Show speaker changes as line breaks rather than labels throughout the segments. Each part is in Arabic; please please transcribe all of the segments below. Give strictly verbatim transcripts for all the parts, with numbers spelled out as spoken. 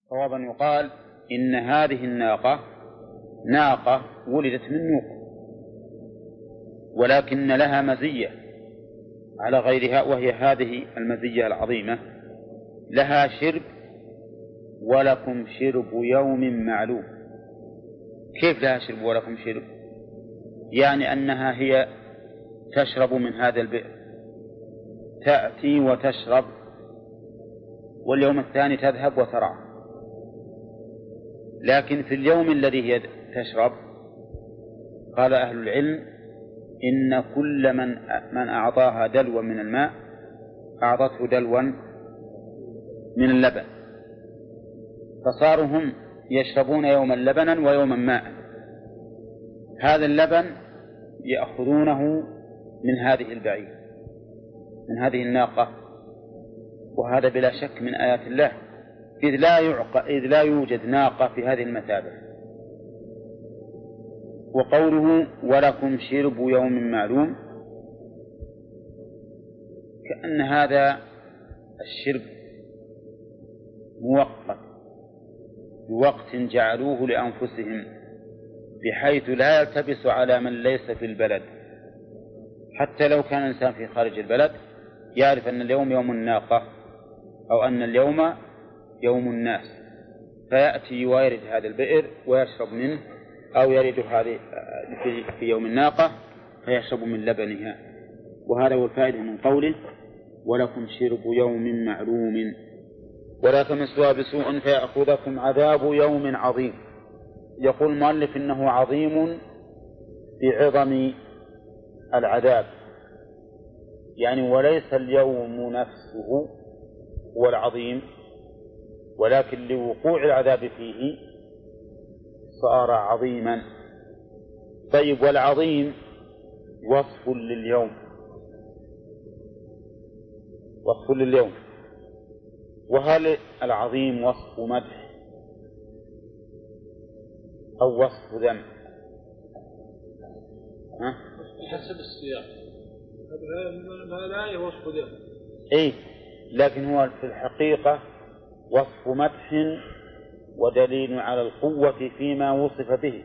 صوابا يقال إن هذه الناقة ناقة ولدت من نوق، ولكن لها مزية على غيرها، وهي هذه المزية العظيمة: لها شرب ولكم شرب يوم معلوم. كيف لها شرب ولكم شرب؟ يعني أنها هي تشرب من هذا البئر، تأتي وتشرب، واليوم الثاني تذهب وترعى. لكن في اليوم الذي هي تشرب قال أهل العلم إن كل من من أعطاها دلوا من الماء أعطته دلوا من اللبن، فصاروا هم يشربون يوما لبنا ويوما ماء. هذا اللبن يأخذونه من هذه البعير، من هذه الناقة، وهذا بلا شك من آيات الله، إذ لا يعق... إذ لا يوجد ناقة في هذه المثابة. وقوله ولكم شرب يوم معلوم، كأن هذا الشرب موقت بوقت جعلوه لأنفسهم، بحيث لا يلتبس على من ليس في البلد. حتى لو كان الإنسان في خارج البلد يعرف أن اليوم يوم الناقة أو أن اليوم يوم الناس، فيأتي ويرد هذا البئر ويشرب منه، أو يرد هذه في يوم الناقة فيشرب من لبنها. وهذا هو الفائدة من قوله ولكم شرب يوم معلوم ولا تمسوها بسوء فيأخذكم عذاب يوم عظيم. يقول المؤلف إنه عظيم بعظم العذاب، يعني وليس اليوم نفسه هو العظيم، ولكن لوقوع العذاب فيه صار عظيما. طيب، والعظيم وصف لليوم، وصف لليوم، وهل العظيم وصف مدح أو وصف ذم؟ ها؟
حسب السياق، هذا لا وصف ذم.
إيه، لكن هو في الحقيقة وصف مدح ودليل على القوة فيما وصف به.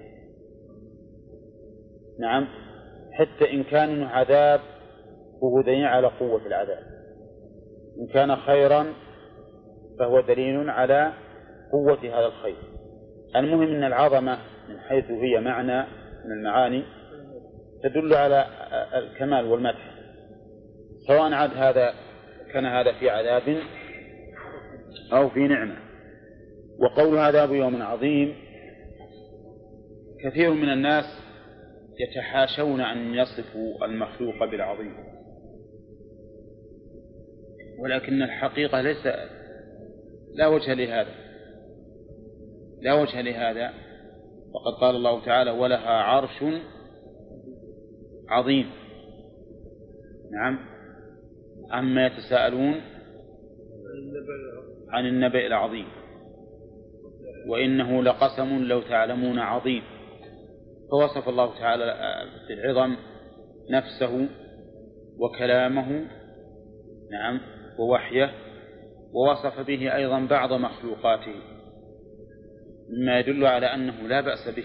نعم، حتى إن كان عذاب فهو دليل على قوة العذاب، إن كان خيرا فهو دليل على قوة هذا الخير. المهم أن العظمة من حيث هي معنى من المعاني تدل على الكمال والمدح، سواء عاد هذا كان هذا في عذاب أو في نعمة. وقول عذاب يوم عظيم، كثير من الناس يتحاشون أن يصفوا المخلوق بالعظيم، ولكن الحقيقة ليس لا وجه لهذا، لا وجه لهذا. وقد قال الله تعالى ولها عرش عظيم. نعم، عما يتساءلون عن النبأ العظيم وإنه لقسم لو تعلمون عظيم. فوصف الله تعالى بالعظم نفسه وكلامه، نعم، ووحيه، ووصف به أيضا بعض مخلوقاته مما يدل على أنه لا بأس به.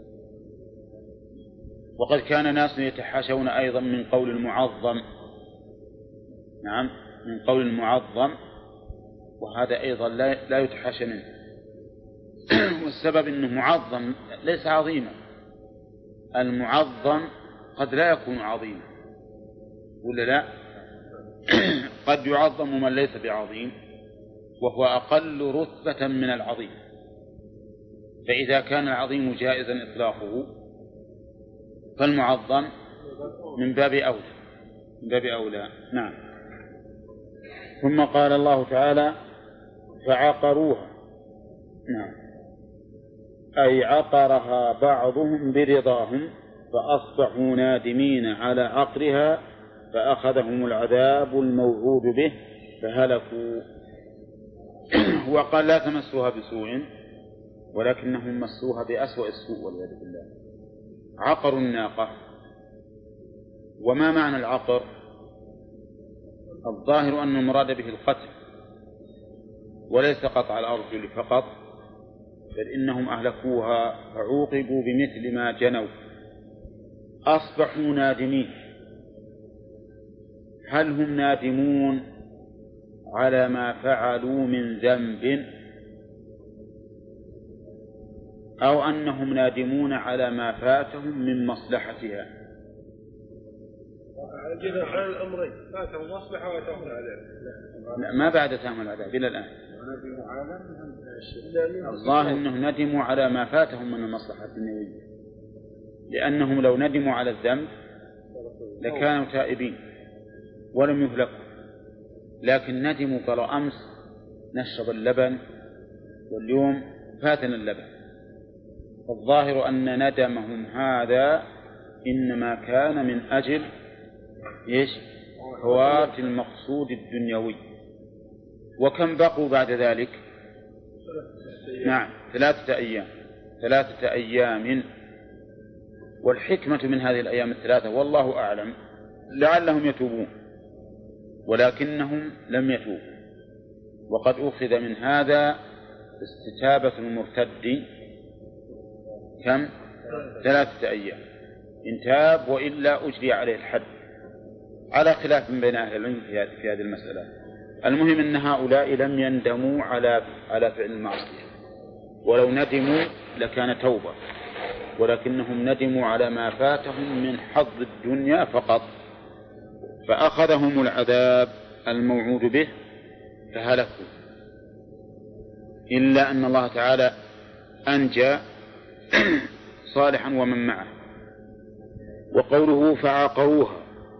وقد كان ناس يتحاشون أيضا من قول المعظم، نعم، من قول المعظم، وهذا أيضا لا, لا يتحاشى منه. والسبب أنه معظم ليس عظيما، المعظم قد لا يكون عظيما ولا لا؟ قد يعظم من ليس بعظيم وهو أقل رتبة من العظيم، فإذا كان العظيم جائزا إطلاقه فالمعظم من باب أولى، من باب أولى. نعم. ثم قال الله تعالى فعقروها، نعم، أي عقرها بعضهم برضاهم فأصبحوا نادمين على عقرها فأخذهم العذاب الموعود به فهلكوا. وقال لا تمسوها بسوء ولكنهم مسوها بأسوأ السوء والعياذ بالله. عقروا الناقة. وما معنى العقر؟ الظاهر أن المراد به القتل وليس قطع الأرجل فقط، بل إنهم أهلكوها فعوقبوا بمثل ما جنوا أصبحوا نادمين. هل هم نادمون على ما فعلوا من ذنب أو أنهم نادمون على ما فاتهم من مصلحتها؟
جدا حال الأمرين، فاتهم مصلحة وأتاهم العذاب.
لا، ما بعد أتاهم العذاب إلى الآن. الظاهر أنهم ندموا على ما فاتهم من المصلحة الدنيوية، لأنهم لو ندموا على الذنب لكانوا تائبين ولم يهلكوا، لكن ندموا قالوا أمس نشرب اللبن واليوم فاتنا اللبن. فالظاهر أن ندمهم هذا إنما كان من أجل إيش؟ فوات المقصود الدنيوي. وكم بقوا بعد ذلك؟ نعم ثلاثة أيام ثلاثة أيام. والحكمة من هذه الأيام الثلاثة والله أعلم لعلهم يتوبون، ولكنهم لم يتوبوا. وقد أخذ من هذا استتابة المرتد كم؟ ثلاثة أيام إن تاب، وإلا أجري عليه الحد، على خلاف بين أهل العلم في هذه المسألة. المهم أن هؤلاء لم يندموا على على فعل المعصية، ولو ندموا لكان توبة، ولكنهم ندموا على ما فاتهم من حظ الدنيا فقط، فأخذهم العذاب الموعود به فهلكوا. إلا أن الله تعالى أنجى صالحا ومن معه. وقوله فعقروها،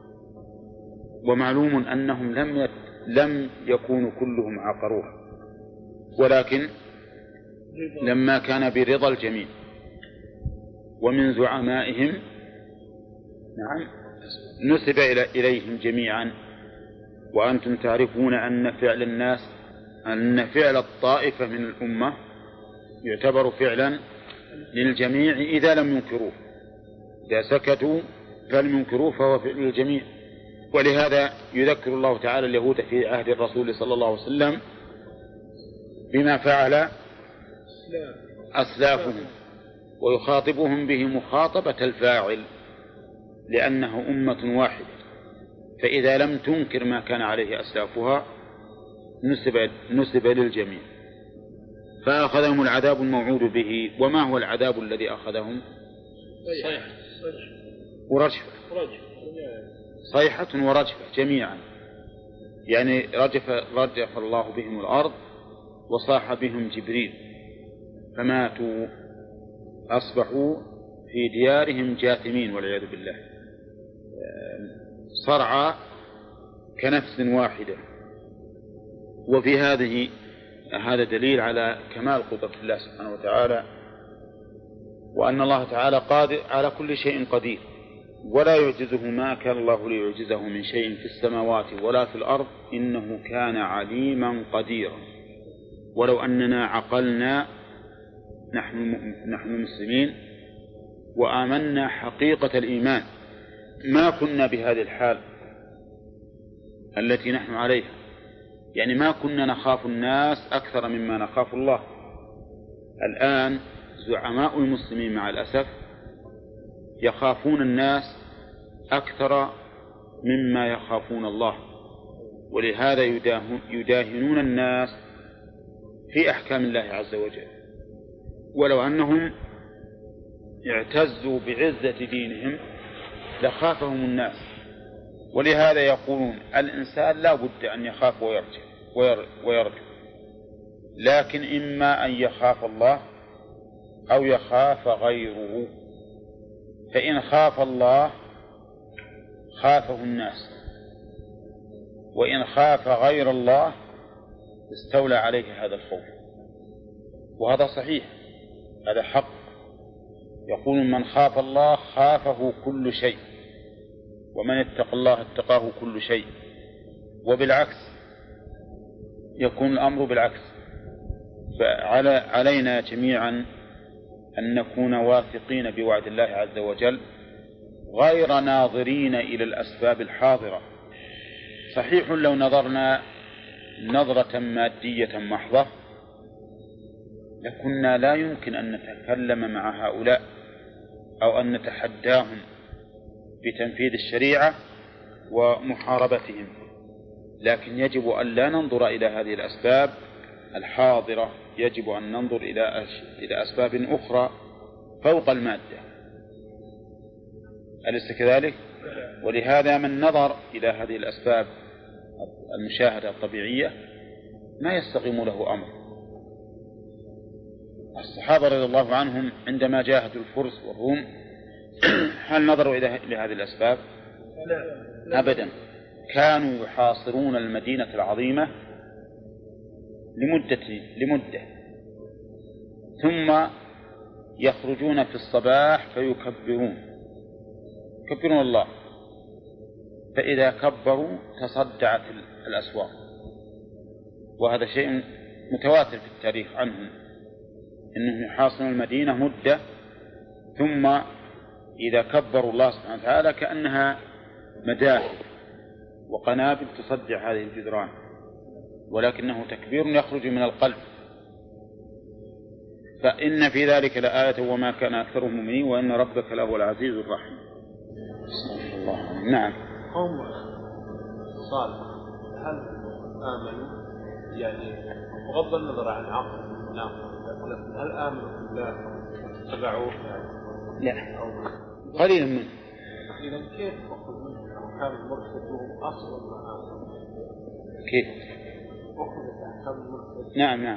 ومعلوم أنهم لم يت... لم يكونوا كلهم عقروها، ولكن لما كان برضا الجميع ومن زعمائهم نعم نسب إليهم جميعا. وأنتم تعرفون أن فعل الناس أن فعل الطائفة من الأمة يعتبر فعلا للجميع إذا لم ينكروه، إذا سكتوا فلم ينكروه فهو فعل للجميع. ولهذا يذكر الله تعالى اليهود في عهد الرسول صلى الله عليه وسلم بما فعل أسلافهم، ويخاطبهم به مخاطبة الفاعل، لأنه أمة واحدة، فإذا لم تنكر ما كان عليه أسلافها نسب, نسب للجميع. فأخذهم العذاب الموعود به. وما هو العذاب الذي أخذهم؟
صيحة
ورجفة، صيحة ورجفة جميعا، يعني رجف, رجف الله بهم الأرض وصاح بهم جبريل فماتوا، أصبحوا في ديارهم جاثمين والعياذ بالله، صرعى كنفس واحدة. وفي هذه هذا دليل على كمال قدرة الله سبحانه وتعالى، وأن الله تعالى قادر على كل شيء قدير، ولا يعجزه ما كان الله ليعجزه من شيء في السماوات ولا في الأرض، إنه كان عليما قديرا. ولو أننا عقلنا نحن نحن المسلمين وآمنا حقيقة الإيمان ما كنا بهذه الحال التي نحن عليها، يعني ما كنا نخاف الناس أكثر مما نخاف الله. الآن زعماء المسلمين مع الأسف يخافون الناس أكثر مما يخافون الله، ولهذا يداهنون الناس في أحكام الله عز وجل. ولو أنهم اعتزوا بعزة دينهم لخافهم الناس. ولهذا يقولون الإنسان لا بد أن يخاف ويرجع ويرجو، لكن إما أن يخاف الله أو يخاف غيره. فإن خاف الله خافه الناس، وإن خاف غير الله استولى عليه هذا الخوف. وهذا صحيح، هذا حق. يقول من خاف الله خافه كل شيء، ومن اتقى الله اتقاه كل شيء. وبالعكس يكون الأمر بالعكس. فعلينا جميعا أن نكون واثقين بوعد الله عز وجل غير ناظرين إلى الأسباب الحاضرة. صحيح لو نظرنا نظرة مادية محضة لكنا لا يمكن أن نتكلم مع هؤلاء أو أن نتحداهم بتنفيذ الشريعة ومحاربتهم، لكن يجب أن لا ننظر إلى هذه الأسباب الحاضرة، يجب أن ننظر إلى إلى أسباب أخرى فوق المادة، أليس كذلك؟ ولهذا من نظر إلى هذه الأسباب المشاهدة الطبيعية ما يستقيم له أمر. الصحابة رضي الله عنهم عندما جاهدوا الفرس والروم هل نظروا إلى هذه الأسباب؟ أبدا، كانوا يحاصرون المدينة العظيمة لمدة لمدة ثم يخرجون في الصباح فيكبرون يكبرون الله، فإذا كبروا تصدعت الأسواق، وهذا شيء متواتر في التاريخ عنهم إنهم يحاصرون المدينة مدة ثم إذا كبروا الله سبحانه وتعالى كأنها مداخل وقنابل تصدع هذه الجدران، ولكنه تكبير يخرج من القلب. فإن في ذلك لآية وما كان أكثرهم مؤمنين وإن ربك لهو العزيز الرحيم. استغفر الله. نعم.
قوم صالح هل آمنوا يعني بغض النظر عن عقل نعم هل آمنوا بالله تبعوه يعني؟
لا قليلا منه.
إذا كيف أخذ منهم أحكام المرتد وهم أصلا ما آمنوا؟
كيف؟
أخذت أحكام المرتد.
نعم نعم.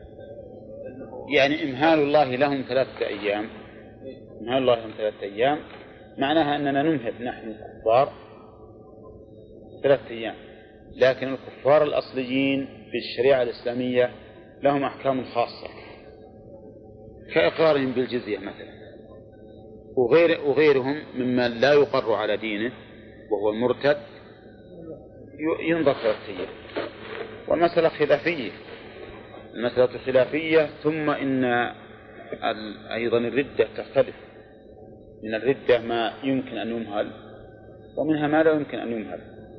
يعني إمهال الله لهم ثلاثة أيام، إمهال الله لهم ثلاثة أيام معناها أننا نمهل نحن الكفار ثلاثة أيام، لكن الكفار الأصليين في الشريعة الإسلامية لهم أحكام خاصة كإقرارهم بالجزية مثلا، وغير وغيرهم ممن لا يقر على دينه وهو المرتد ينظر ثلاثة أيام. والمسألة خلافية، المسألة خلافية. ثم إن أيضا الردة تختلف، من الردة ما يمكن أن يمهل ومنها ما لا يمكن أن يمهل.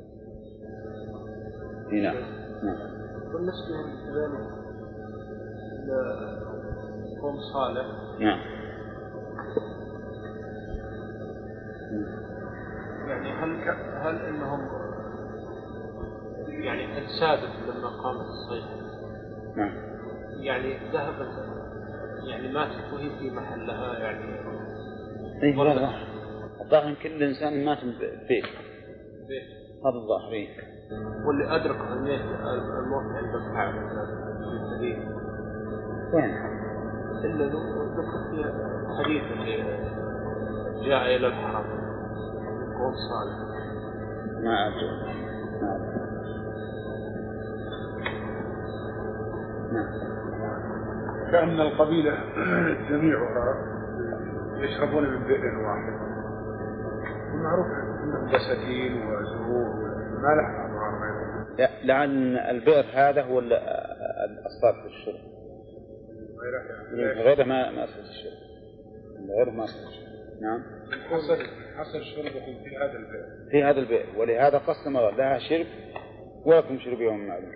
هنا نعم.
بالنسبة لذلك قوم صالح
نعم
يعني هل هل إنهم يعني السادة لما قامت الصيحة
نعم
يعني ذهبت يعني ماتت وهي في محلها يعني
إيه والله الظاهر كل إنسان مات ببيت
بيت
هذا الظاهر إيه.
واللي أدرك أهمية الموت عند الكعب في الحديث
وين؟
إلا ذكر في الحديث اللي جاء إلى الحرم قوم صالح
ما أدري ما
نعم. كأن القبيلة جميعها يشربون من بئر واحد، ومعروف أنهم بساتين وزهور ما لها أضرار.
لا لعن البئر هذا هو الأصفاد في الشرب، غيره ما ما أصل الشرب، غيره ما أصل الشرب. نعم
حصل حصل شربكم في هذا البئر
في هذا البئر، ولهذا قسم الله لها شرب ولكم شرب يوم معلوم.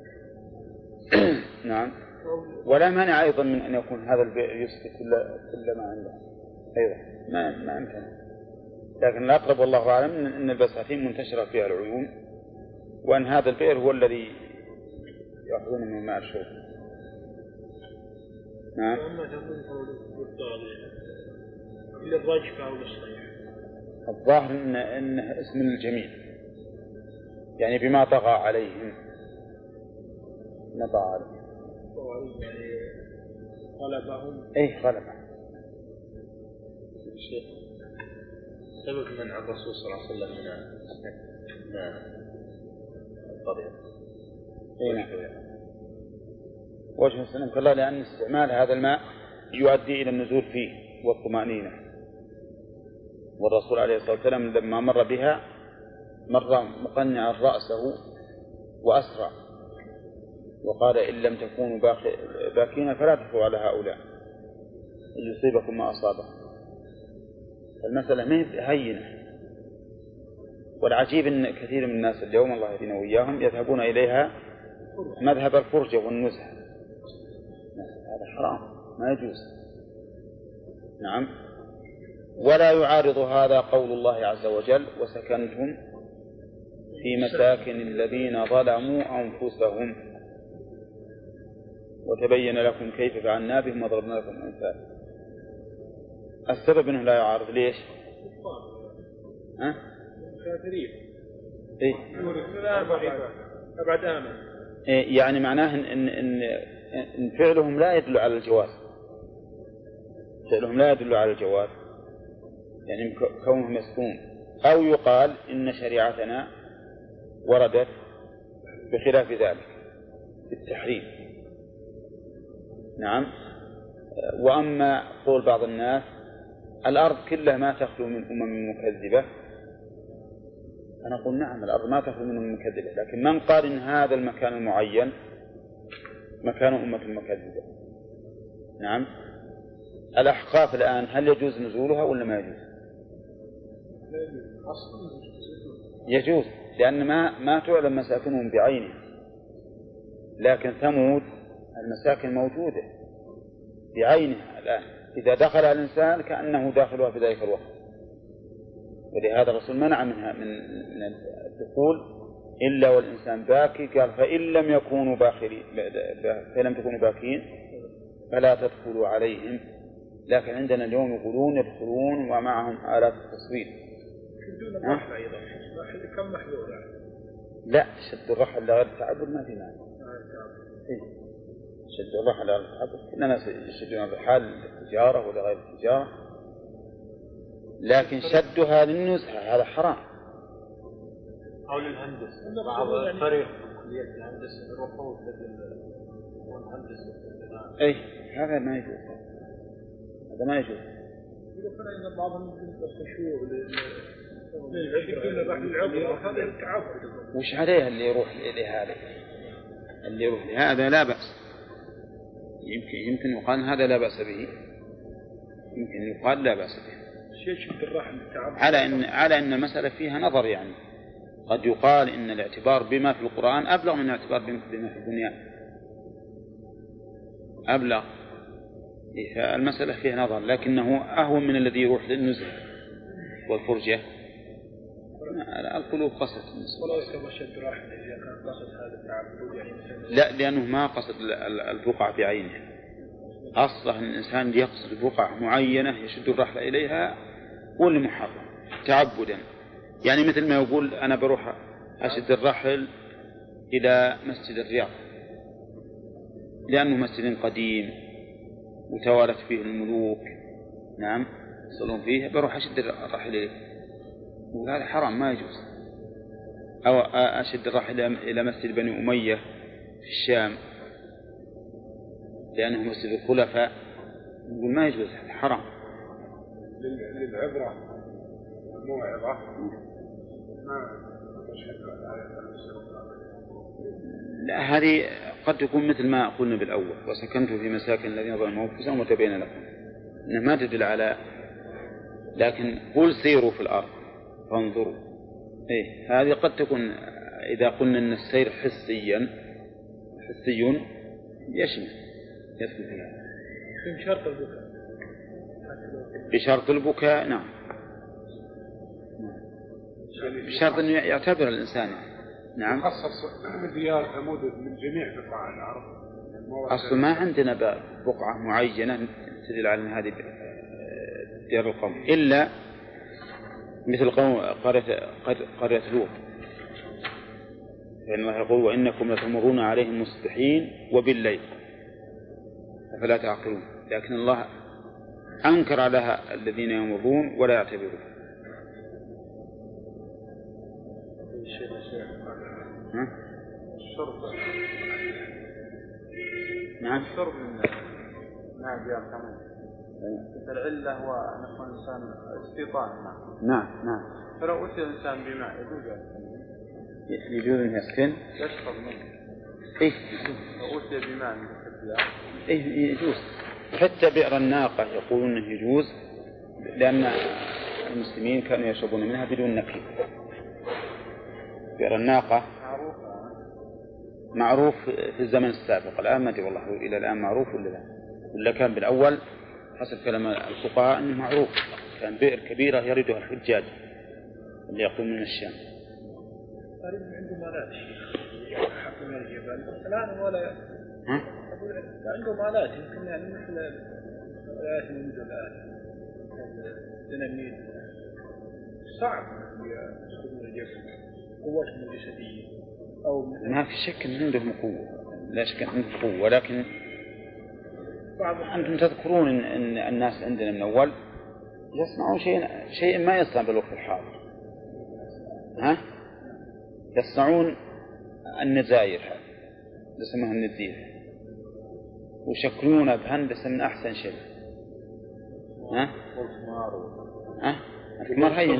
نعم. ولا مانع أيضا من أن يكون هذا البئر يسقي كل كل ما عنده أيضا ما ما يمكن، لكن الأقرب والله أعلم أن البساتين منتشرة فيها العيون، وأن هذا البئر هو الذي يأخذون من ماء الشرب. نعم.
إلا الرجفة أو الصيح.
الظاهر إن إنه اسم الجميع، يعني بما طغى عليهم نطغى عليهم.
يعني غلبهم.
إيه غلبهم.
الشيخ سبب منع الرسول صلى الله عليه وسلم من الطريق.
إيه. وجه السلام كالله لأن استعمال هذا الماء يؤدي إلى النزول فيه والطمأنينة، والرسول عليه الصلاة والسلام لما مر بها مر مقنعا رأسه وأسرع وقال إن لم تكونوا باكين فلا تفوا على هؤلاء يصيبكم ما أصابهم. المسألة ما هي هينة، والعجيب أن كثير من الناس اليوم الله يهدينا وإياهم يذهبون إليها مذهب الفرجة والنزهة. هذا حرام ما يجوز. نعم. ولا يعارض هذا قول الله عز وجل وسكنتم في مساكن الذين ظلموا أنفسهم وتبين لكم كيف فعلنا بهم وضربنا لكم أمثال. السبب أنه لا يعارض ليش؟ ها؟
كافرين.
إيه؟
أبعد آمن.
إيه يعني معناه إن, إن, إن, إن فعلهم لا يدل على الجواز. فعلهم لا يدل على الجواز يعني كونهم يسكون. أو يقال إن شريعتنا وردت بخلاف ذلك بالتحريم. نعم. وأما قول بعض الناس الأرض كلها ما تخلو من أمم مكذبة، أنا أقول نعم الأرض ما تخلو من أمم مكذبة، لكن من قال إن هذا المكان المعين مكان أمة مكذبة؟ نعم. الأحقاف الآن هل يجوز نزولها ولا ما يجوز؟ يجوز، لأن ما ما تعلم مساكنهم بعينها، لكن ثمود المساكن موجودة بعينها الآن، إذا دخل الإنسان كأنه داخلها في ذلك الوقت، ولهذا الرسول منع منها من من الدخول إلا والإنسان باكي، قال فإن لم يكونوا باخرين فإن لم تكونوا باكين فلا تدخلوا عليهم. لكن عندنا اليوم يقولون يدخلون ومعهم آلات التصوير.
دون الرحل أيضا كم محذور يعني؟
لا، شد الرحل لغير التعبد ما في مانع. إيه؟ شد الرحل لغير التعبد كل الناس يشدون الرحال للتجارة ولغير التجارة، لكن شدها للنزهة هذا حرام.
أو للهندسة بعض الفريق كلية الهندسة يروحون للهندسة.
إيه هذا ما يجوز، هذا ما يجوز.
يقولون إن بعضهم يجوز الخشوع للعبرة هذا التعبد.
وش عليه اللي يروح لهذا؟ اللي يروح لهذا لا بأس، يمكن يمكن يقال هذا لا بأس به، يمكن يقال لا بأس به.
شد الرحم التعبد. على
إن على إن المسألة فيها نظر، يعني قد يقال إن الاعتبار بما في القرآن أبلغ من الاعتبار بما في الدنيا، أبلغ. المسألة فيها نظر، لكنه أهون من الذي يروح للنزهة والفرجة. القلوب قصد لا، لأنه ما قصد البقعة بعينها، أصلا الإنسان يقصد بقعة معينة يشد الرحلة إليها واللي محرم تعبدا. يعني مثل ما يقول أنا بروح أشد الرحل إلى مسجد الرياض لأنه مسجد قديم وتوالت فيه الملوك، نعم يصلون فيه، بروح أشد الرحل إليه، وهذا حرام ما يجوز. أو أشد الرحل إلى مسجد بني أمية في الشام لأنه مسجد الخلفاء، نقول ما يجوز، هذا حرام.
للعبرة الموعظة ما
لا، هذه قد تكون مثل ما قلنا بالأول وسكنتم في مساكن الذين ظلموا أنفسهم وتبين لكم، إنها ما تدل على، لكن قل سيروا في الأرض فانظروا. إيه هذه قد تكون إذا قلنا أن السير حسيا حسي يشمل يدخل فيها
بشرط البكاء.
بشرط البكاء نعم، بشرط أن يعتبر الإنسان. نعم.
خصص ديار ثمود من جميع بقاع الأرض.
أصل ما عندنا بقعة معينة تدل على أن هذه ديار القوم إلا مثل قرية قرية لوط، لأن الله يقول وإنكم لتمرون عليهم مصبحين وبالليل فلا تعقلون، لكن الله أنكر على الذين يمرون ولا يعتبرون.
الشرب
نعم
الشرب من ماء ديار ثمود العلة هو أن يكون الإنسان استيطان ماء.
نعم نعم.
فلو أتي الإنسان بماء يجوز
يجوز أن يسكن
يشرب منه.
إيه
لو أتي بماء من الديار
إيه يجوز. حتى بئر الناقة يقولون أنه يجوز لأن المسلمين كانوا يشربون منها بدون نكي. بئر الناقة معروف في الزمن السابق، الآن ما أدري والله إلى الآن معروف ولا لا، ولا كان بالأول حسب كلام الفقهاء أنه معروف، كان بئر كبيرة يردها الحجاج اللي يقوم من الشام.
عنده مالات حق من الجبل الآن ولا
ها؟
عنده مالات يمكن يعني مثل الآيات الموجودة الآن الديناميت صعب يدخلون الجبل قوتهم الجسدية أو
ما في شك أن عندهم قوة، لا شك أن عندهم قوة، ولكن أنتم تذكرون إن, إن الناس عندنا من أول يصنعون شيء شيء ما يصنع بالوقت الحاضر. ها؟ يصنعون النزاير هذه يسمونها النزير، ويشكلونها بهندسة من أحسن شيء. ها؟ ها؟ الثمار هين،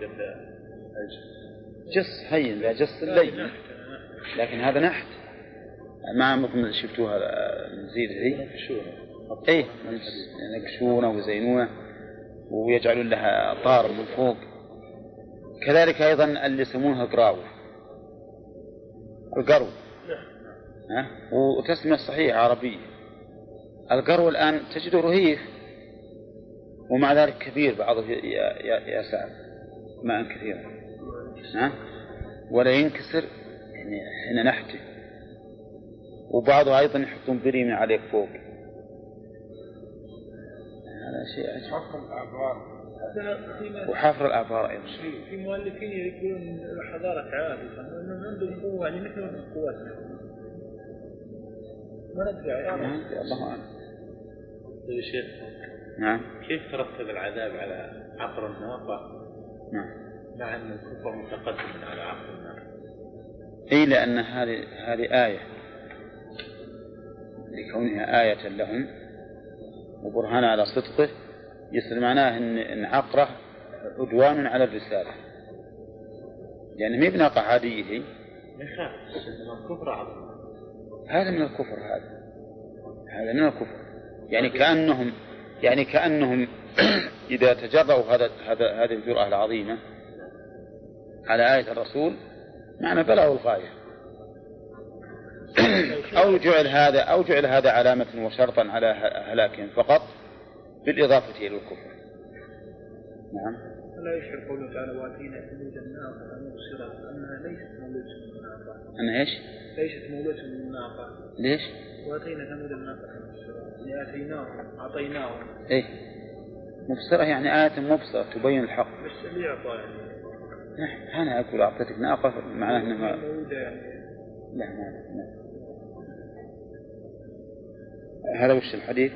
جص هين لا جص الليل، لكن هذا نحت. ما عمركم شفتوها النزير ذي؟ ايه ينقشونه ويزينونه ويجعلون لها طار من فوق. كذلك أيضا اللي يسمونها قراو، القرو، ها؟ وتسمية صحيحة عربية. القرو الآن تجده رهيف ومع ذلك كبير، بعضه يسع ماء كثيرا، ها؟ ولا ينكسر، يعني هنا نحته. وبعضه أيضا يحطون بريمة عليك فوق. هذا شيء عجيب.
حفر الأعبار،
وحفر الأعبار أيضا.
في مؤلفين يقولون حضارة عادة أنهم عندهم قوة يعني مثل قوتنا. ما ندري
الله أعلم.
يا شيخ،
نعم.
كيف ترتب العذاب على عقر الناقة؟
نعم.
مع أن الكفر متقدم على عقر الناقة.
إيه، لأن هذه هذه آية، لكونها آية لهم وبرهان على صدقه، يصير معناه إن إن عقره عدوان على الرسالة، يعني ما بناقة عادية هي.
يخاف من الكفر عظيم.
هذا من الكفر، هذا هذا من الكفر. يعني كأنهم يعني كأنهم إذا تجرؤوا هذا هذا هذه الجرأة العظيمة على آية الرسول معنى بلغوا الغاية. أو جعل هذا أو جعل هذا علامة وشرطا على هلاكهم فقط بالإضافة إلى الكفر. نعم.
لا يشعر قوله تعالى واتينا ثمود الناقة مبصرة أنها ليست مولودة من الناقة.
أنا إيش؟
ليست مولودة من الناقة.
ليش؟
واتينا ثمود الناقة مبصرة، يعني آتيناهم أعطيناهم.
إيه، مبصرة يعني آية مبصرة تبين الحق.
بس اللي أعطى يعني.
أنا أقول أعطيتك ناقة معناه أنها
مولودة يعني.
لا ما لا. هذا وش الحديث؟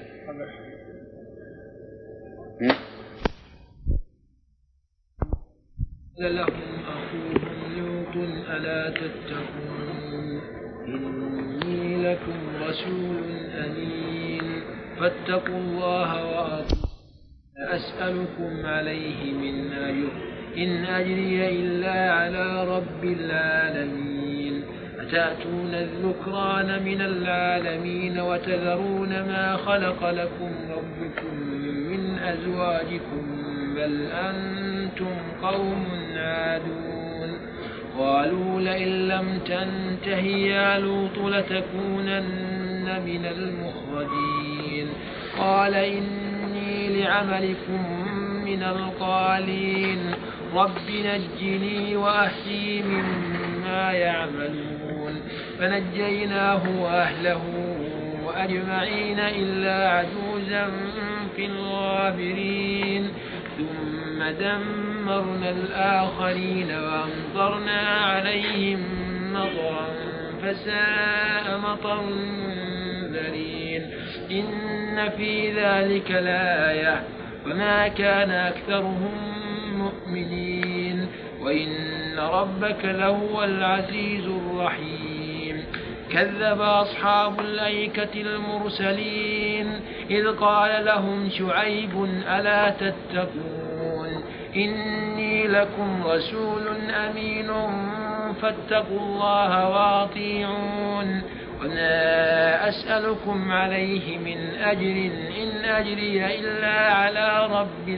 قال لهم أخوهم لوط ألا تتقون إني لكم رسول أمين فاتقوا الله وأطيعون أسألكم عليه من أجر إن أجري إلا على رب العالمين أتأتون الذكران من العالمين وتذرون ما خلق لكم ربكم من أزواجكم بل أنتم قوم عادون قالوا لئن لم تنته يا لوط لتكونن من المخرجين قال إني لعملكم من القالين رب نجني وأهلي مما يعملون فنجيناه وأهله وأجمعين إلا عجوزا في الغابرين ثم دمرنا الآخرين وأمطرنا عليهم مطرا فساء مطر المنذرين إن في ذلك لآية وما كان أكثرهم مؤمنين وإن ربك لهو العزيز الرحيم كذب أصحاب الأيكة المرسلين إذ قال لهم شعيب ألا تتقون إني لكم رسول أمين فاتقوا الله وأطيعون وما أسألكم عليه من أجر إن أجري إلا على رب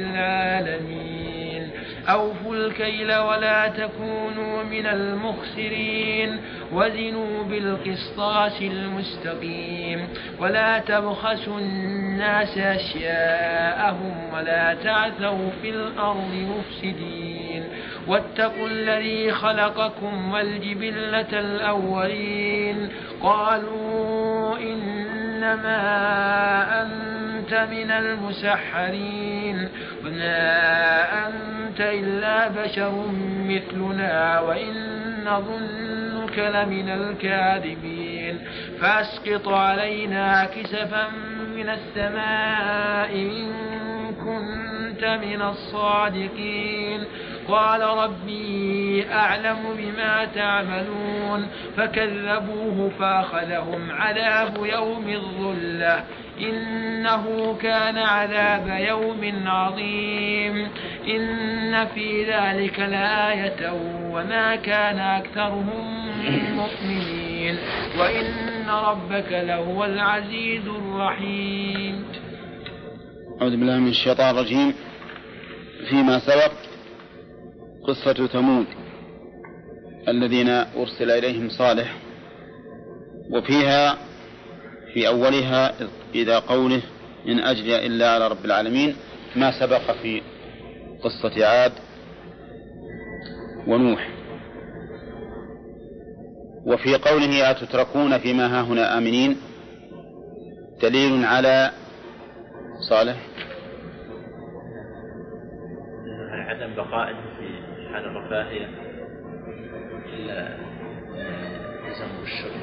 العالمين أوفوا الكيل ولا تكونوا من المخسرين وزنوا بالقسطاس المستقيم ولا تبخسوا الناس أشياءهم ولا تعثوا في الأرض مفسدين واتقوا الذي خلقكم والجبلة الأولين قالوا إنما أنت من المسحرين وما أنت إلا بشر مثلنا وإن نظنك لمن الكاذبين فاسقط علينا كسفا من السماء إن كنت من الصادقين قال ربي أعلم بما تعملون فكذبوه فأخذهم عذاب يوم الظلة إنه كان عذاب يوم عظيم إن في ذلك لآية وما كان أكثرهم مؤمنين وإن ربك لهو العزيز الرحيم.
أعوذ بالله من الشيطان الرجيم. فيما سبق قصة ثمود الذين أرسل إليهم صالح، وفيها في أولها إذا قوله إن أجري إلا على رب العالمين ما سبق في قصة عاد ونوح. وفي قوله أتتركون فيما هاهنا آمنين دليل على صالح
عدم بقائه في حال الرفاهية إلا لزم الشكر،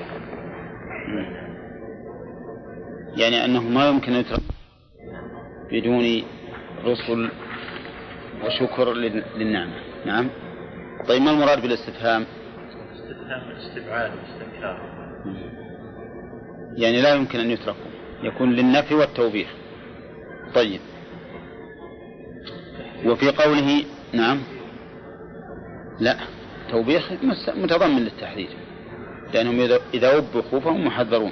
يعني أنه ما يمكن أن يترك بدون رسل وشكر للنعمة. نعم. طيب ما المراد بالاستفهام؟
استفهام الاستبعاد والاستنكار،
يعني لا يمكن أن يتركوا، يكون للنفي والتوبيخ. طيب. وفي قوله نعم لا توبيخ متضمن للتحذير لأنهم إذا وبخوا فهم محذرون.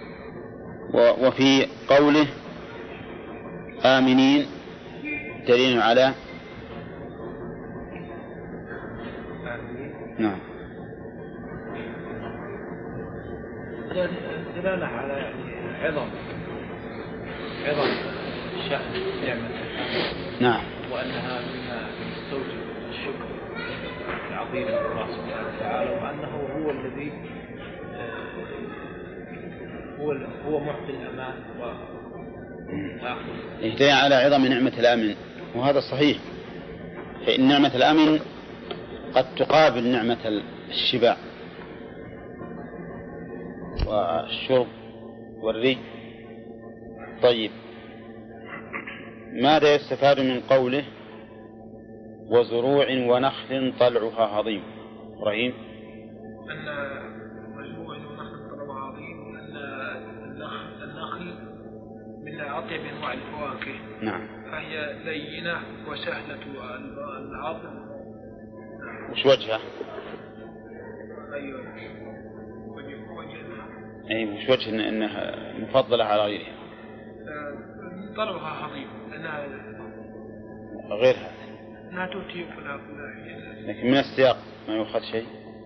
وفي قوله آمنين دليل على نعم
دلالة على يعني عظم عظم شأن نعمة
نعم
وأنها مما تستوجب الشكر العظيم لله سبحانه وتعالى وأنه هو الذي هو هو معطي الأمان وآخر
اهدي على عظم نعمة الأمن، وهذا صحيح، فإن نعمة الأمن قد تقابل نعمة الشبع والشرب والري. طيب ماذا يستفاد من قوله وزروع ونخل طلعها عظيم؟ إبراهيم.
أن مزروع ونخل طلعها عظيم وأن النخل من أطيب أنواع الفواكه.
نعم.
فهي لينة وسهلة العظم.
وش وجهها؟
أيوة وجهها.
أي وش وجه إن إنها مفضلة على غيرها؟
طلعها عظيم أنها
غيرها
أنها تؤتي كلها كلها،
لكن من السياق ما يؤخذ شيء.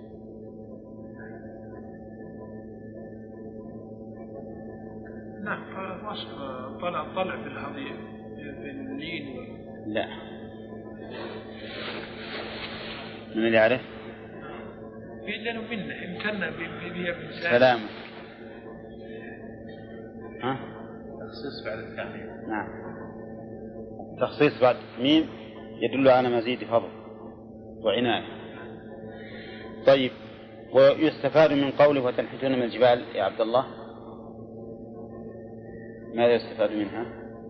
نعم وصف طلع طلع بالهضيم باللين و...
لا من اللي يعرف؟
في لأنه منه امتنى بها بإنسان.
سلام. ها؟
تخصيص بعد التعميم.
نعم تخصيص بعد ميم يدل على مزيد فضل وعناية. طيب ويستفاد من قوله وتنحتون من الجبال يا عبد الله، ماذا يستفاد منها؟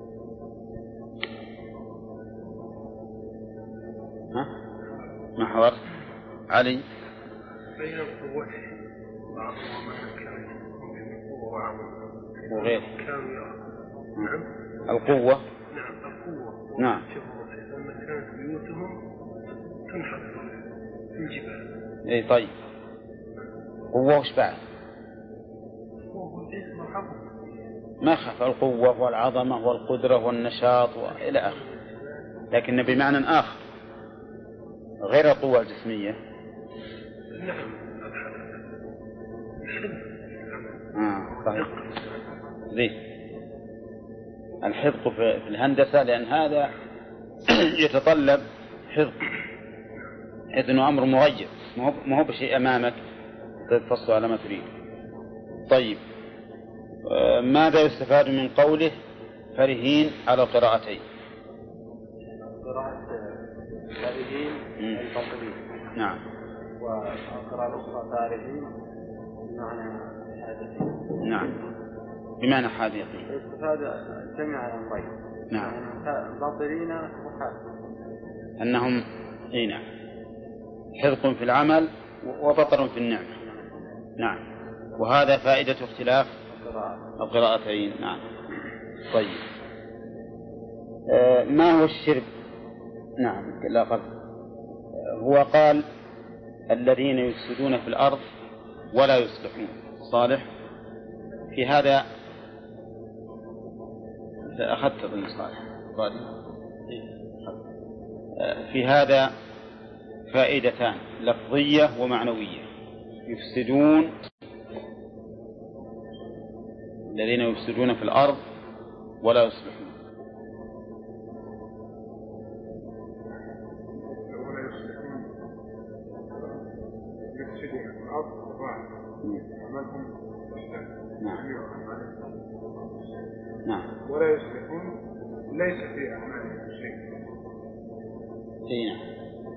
ها؟ ما حضرت علي؟
بين القوة
وغير
نعم
القوة.
نعم القوة.
نعم.
لما كانت بيوتهم تنحت في الجبال.
اي طيب قوة وش بعد؟ ما خف القوة والعظمة والقدرة والنشاط وإلى آخره، لكن بمعنى آخر غير القوة الجسمية.
نعم
آه صحيح. زين الحذق في الهندسة لأن هذا يتطلب حذق، إذ أنه أمر مغير ما هو بشيء أمامك تفصل على ما تريد. طيب ماذا يستفاد من قوله فرهين على قراءتين؟
قراءة فرهين البطلين.
نعم.
وقراءة الأخرى فارهين بمعنى حادثين.
نعم بمعنى حادثين.
استفاد جميع الأمرين.
نعم.
يعني باطلين وحادثين.
أنهم إيه نعم حذق في العمل وبطر في النعمة. نعم وهذا فائدة اختلاف القراءتين. نعم. طيب آه ما هو الشرك؟ نعم لا قبل هو قال الذين يفسدون في الأرض ولا يصلحون. صالح في هذا أخذت ابن صالح في هذا فائدتان لفظية ومعنوية. يفسدون الذين يفسدون في الأرض ولا يصلحون. نعم. نعم.
ولا يصلحون ليس في أعمالهم شيء.
نعم.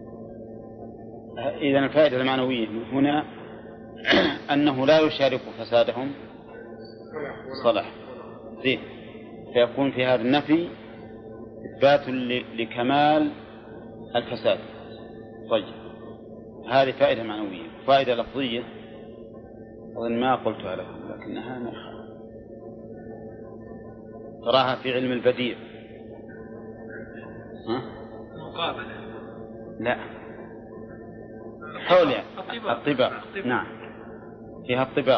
إذن الفائدة المعنوية هنا أنه لا يشارك فسادهم صلاح. زين فيكون في هذا النفي إثبات لكمال الفساد. طيب هذه فائدة معنوية. فائدة لفظية أظن ما قلتها لكم لكنها ما تراها في علم البديع. ها؟
مقابلة.
لا حول يعني.
الطباق.
الطباق. نعم فيها الطباق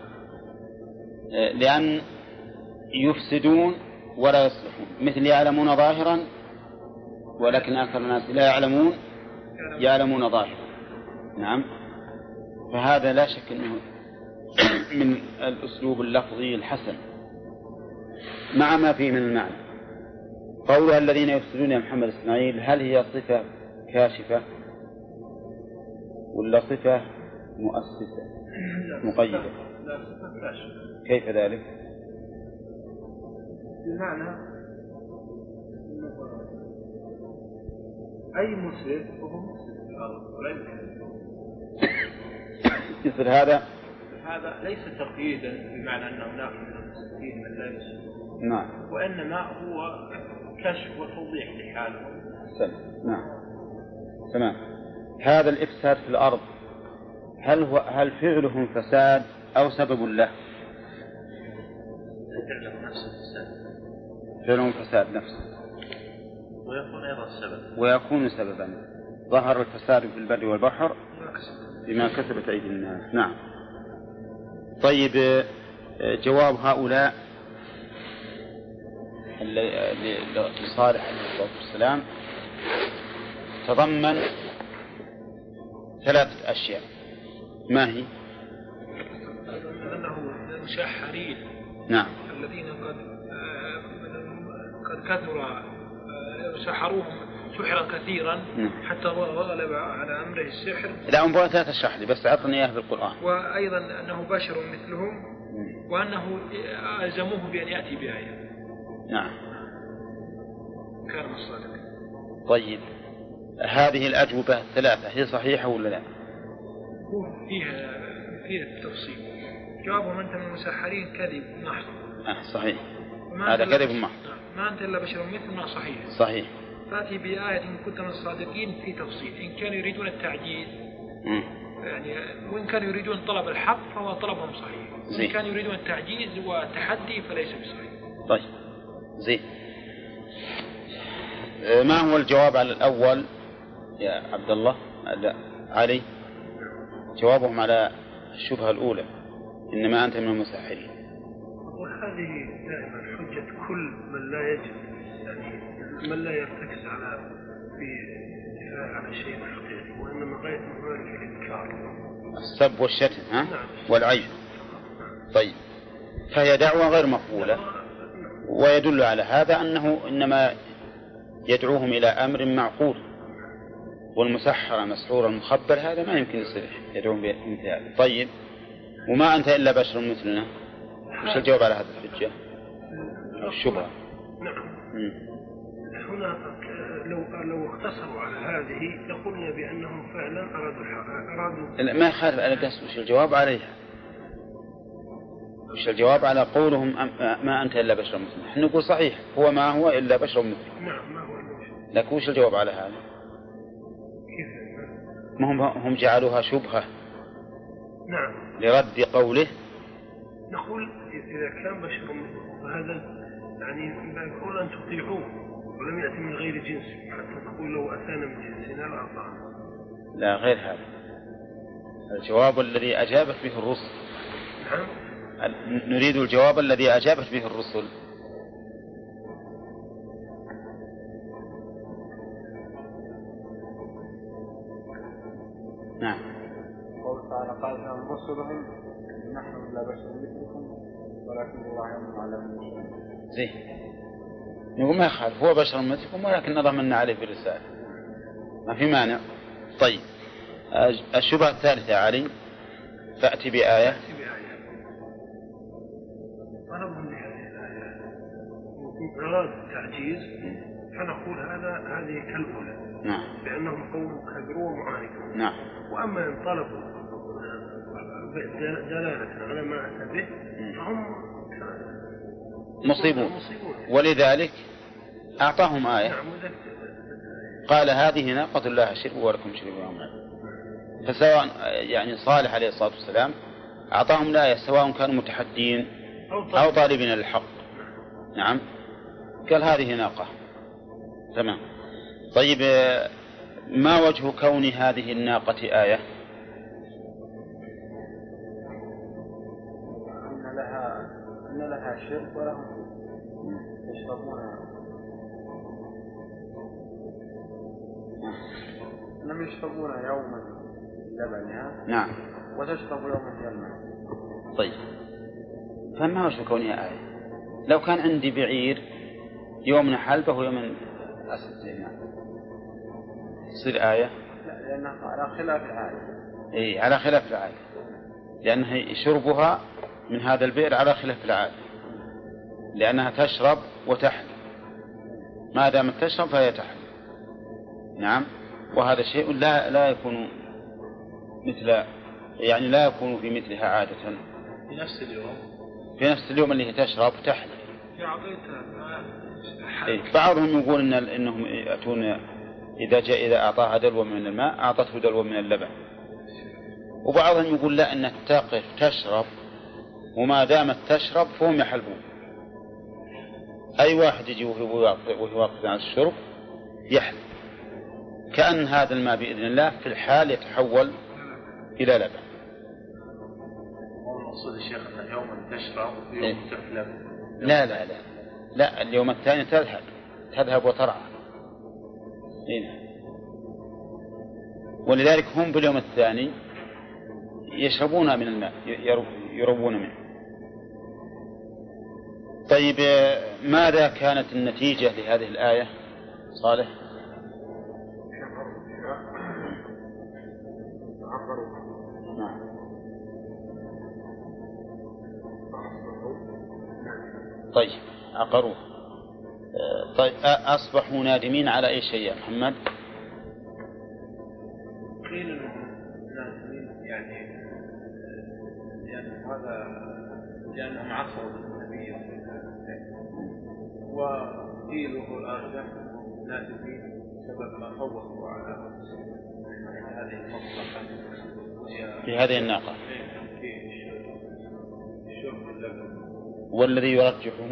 لأن يفسدون ولا يصلحون مثل يعلمون ظاهرا ولكن أكثر الناس لا يعلمون يعلمون ظاهرا. نعم فهذا لا شك أنه من الأسلوب اللفظي الحسن مع ما فيه من المعنى. قولها الذين يفسدون يا محمد إسماعيل هل هي صفة كاشفة ولا صفة مؤسسة مقيدة؟
لا صفة كاشفة.
كيف ذلك؟
بمعنى أي مسلم وهو مسلم في الأرض ولا يمكن
مثل هذا.
هذا ليس تقييدا بمعنى أن هناك من المسلمين من لا يسلمون.
نعم.
وإنما هو كشف وتوضيح لحاله.
سلام. نعم تمام. هذا الإفساد في الأرض هل هو هل فعلهم فساد أو سبب له؟
فعلهم نفسه فساد.
فعلهم فساد نفسه.
ويكون أيضا سبب.
ويكون سببا. ظهر الفساد في البر والبحر بما كسبت أيدي الناس. نعم. طيب جواب هؤلاء لصالح عليه الصلاة والسلام تضمن ثلاثة أشياء. ما هي؟
أنه المشحرين.
نعم.
الذين قد قد كثر سحروهم سحرا كثيرا. نعم. حتى غلب على أمره السحر.
لا أنبغى ثلاثة تشرح لي بس أعطني إياه بالقرآن.
وأيضا أنه بشر مثلهم وأنه ألزموه بأن يأتي بآية.
نعم.
كان الصادق.
طيب هذه الأجوبة الثلاثة هي صحيحة ولا لا؟
هو فيها فيها التفصيل. جوابهم أنت من المسحرين كذب محض.
آه صحيح. هذا كذب محض.
ما أنت إلا بشر مثلنا صحيح.
صحيح.
فأتي بآية إن كنت من الصادقين في تفصيل. إن كانوا يريدون التعجيز م. يعني وإن كانوا يريدون طلب الحق فهو طلبهم صحيح. وإن كانوا يريدون التعجيز والتحدي فليس بصحيح.
طيب زين. ما هو الجواب على الأول يا عبد الله؟ لا علي. جوابهم على الشبهة الأولى إنما أنت من المسحرين.
وهذه دائما حجة كل من لا يجد يعني من لا يرتكز على في دفاع عن شيء حقيقي وإنما غاية ذلك الإنكار.
السب والشتم ها؟
نعم.
والعيب. طيب، فهي دعوة غير مقبولة، ويدل على هذا أنه إنما يدعوهم إلى أمر معقول، والمسحر مسحور المخبر هذا ما يمكن يصير يدعوهم بمثل هذا. طيب، وما أنت إلا بشر مثلنا، وش الجواب على هذا الحجة؟ الشبهة.
نعم. هنا لو لو اختصروا على هذه لقلنا بأنهم فعلا أرادوا أرادوا
ما يخالف على قصد. وش الجواب عليها؟ وش الجواب على قولهم ما أنت إلا بشر مثلنا؟ نحن نقول صحيح هو ما هو إلا بشر مثلنا.
نعم، ما هو إلا بشر.
لكن وش الجواب على هذا؟
كيف؟
ما هم هم جعلوها شبهة.
نعم.
لرد قوله.
نقول إذا كان بشر مثلكم فهذا يعني يقول أن تطيعوه ولم يأتي من غير جنس، حتى تقول لو أتانا من جنسنا لأطعنا.
لا، غير هذا. الجواب الذي أجابت به الرسل.
نعم.
نريد الجواب الذي أجابت به الرسل. نعم.
قول تعالى قال لهم رسلهم نحن لا بشر مثلكم ولكن الله يمن على من يشاء.
زين، نقول ما يخالف هو بشر مثلكم ولكن ضمننا عليه بالرسالة، ما في مانع. طيب، الشبهة الثالثة علي، فأتي بآية.
طلبهم لهذه الآية يمكن أراد التعجيز، فنقول هذا هذه كالأولى.
نعم.
لأنهم قوم كبروا ومعاندون.
نعم.
وأما إن طلبوا دلالة على ما أتى به فهم
مصيبون، ولذلك أعطاهم آية.
نعم.
قال هذه ناقة الله شرب ولكم شرب يوم. فسواء يعني صالح عليه الصلاة والسلام أعطاهم الآية سواء كانوا متحدين أو طالبين للحق. نعم. قال هذه ناقة. تمام. طيب، ما وجه كون هذه الناقة آية؟
أن لها أن لها شرب ولهم يشربون، أنهم يشربون يوما لبنها.
نعم.
وتشرب يوما هي الماء.
طيب، فما وجه كونها آية؟ لو كان عندي بعير يوم حلبه ويوم أسد تصير آية؟
لا، لأنها على خلاف العادة.
إيه، على خلاف العادة، لأنها شربها من هذا البئر على خلاف العادة، لأنها تشرب وتحلب، ما دامت تشرب فهي تحلب. نعم. وهذا شيء لا لا يكون مثل يعني لا يكون في مثلها عادة
في نفس اليوم
في نفس اليوم اللي هي تشرب تحلب. إيه. بعضهم يقول إن إنهم يأتون إذا جاء إذا أعطاها دلو من الماء أعطته دلو من اللبن، وبعضهم يقول لا، إنها تقف تشرب وما دامت تشرب فهم يحلبون. أي واحد يجي وهو واقف على الشرب يحلب، كأن هذا الماء بإذن الله في الحال يتحول إلى لبن.
المقصود الشيخ أن يوم تشرب ويوم إيه؟ تحلب.
لا لا لا لا، اليوم الثاني تذهب تذهب وترعى. إيه؟ ولذلك هم باليوم الثاني يشربون من الماء يروون منه. طيب، ماذا كانت النتيجة لهذه الآية صالح؟ نعم. طيب، عقروه. طيب، أصبحوا نادمين على أي شيء يا محمد؟
قيل نادمين يعني لأن هذا لأنهم عصروا النبي وقيل وهو الأرجح نادمين سبب ما فوقوا على هذه المصلحة
في هذه الناقة
في الشرب اللبن.
والذي يرجحه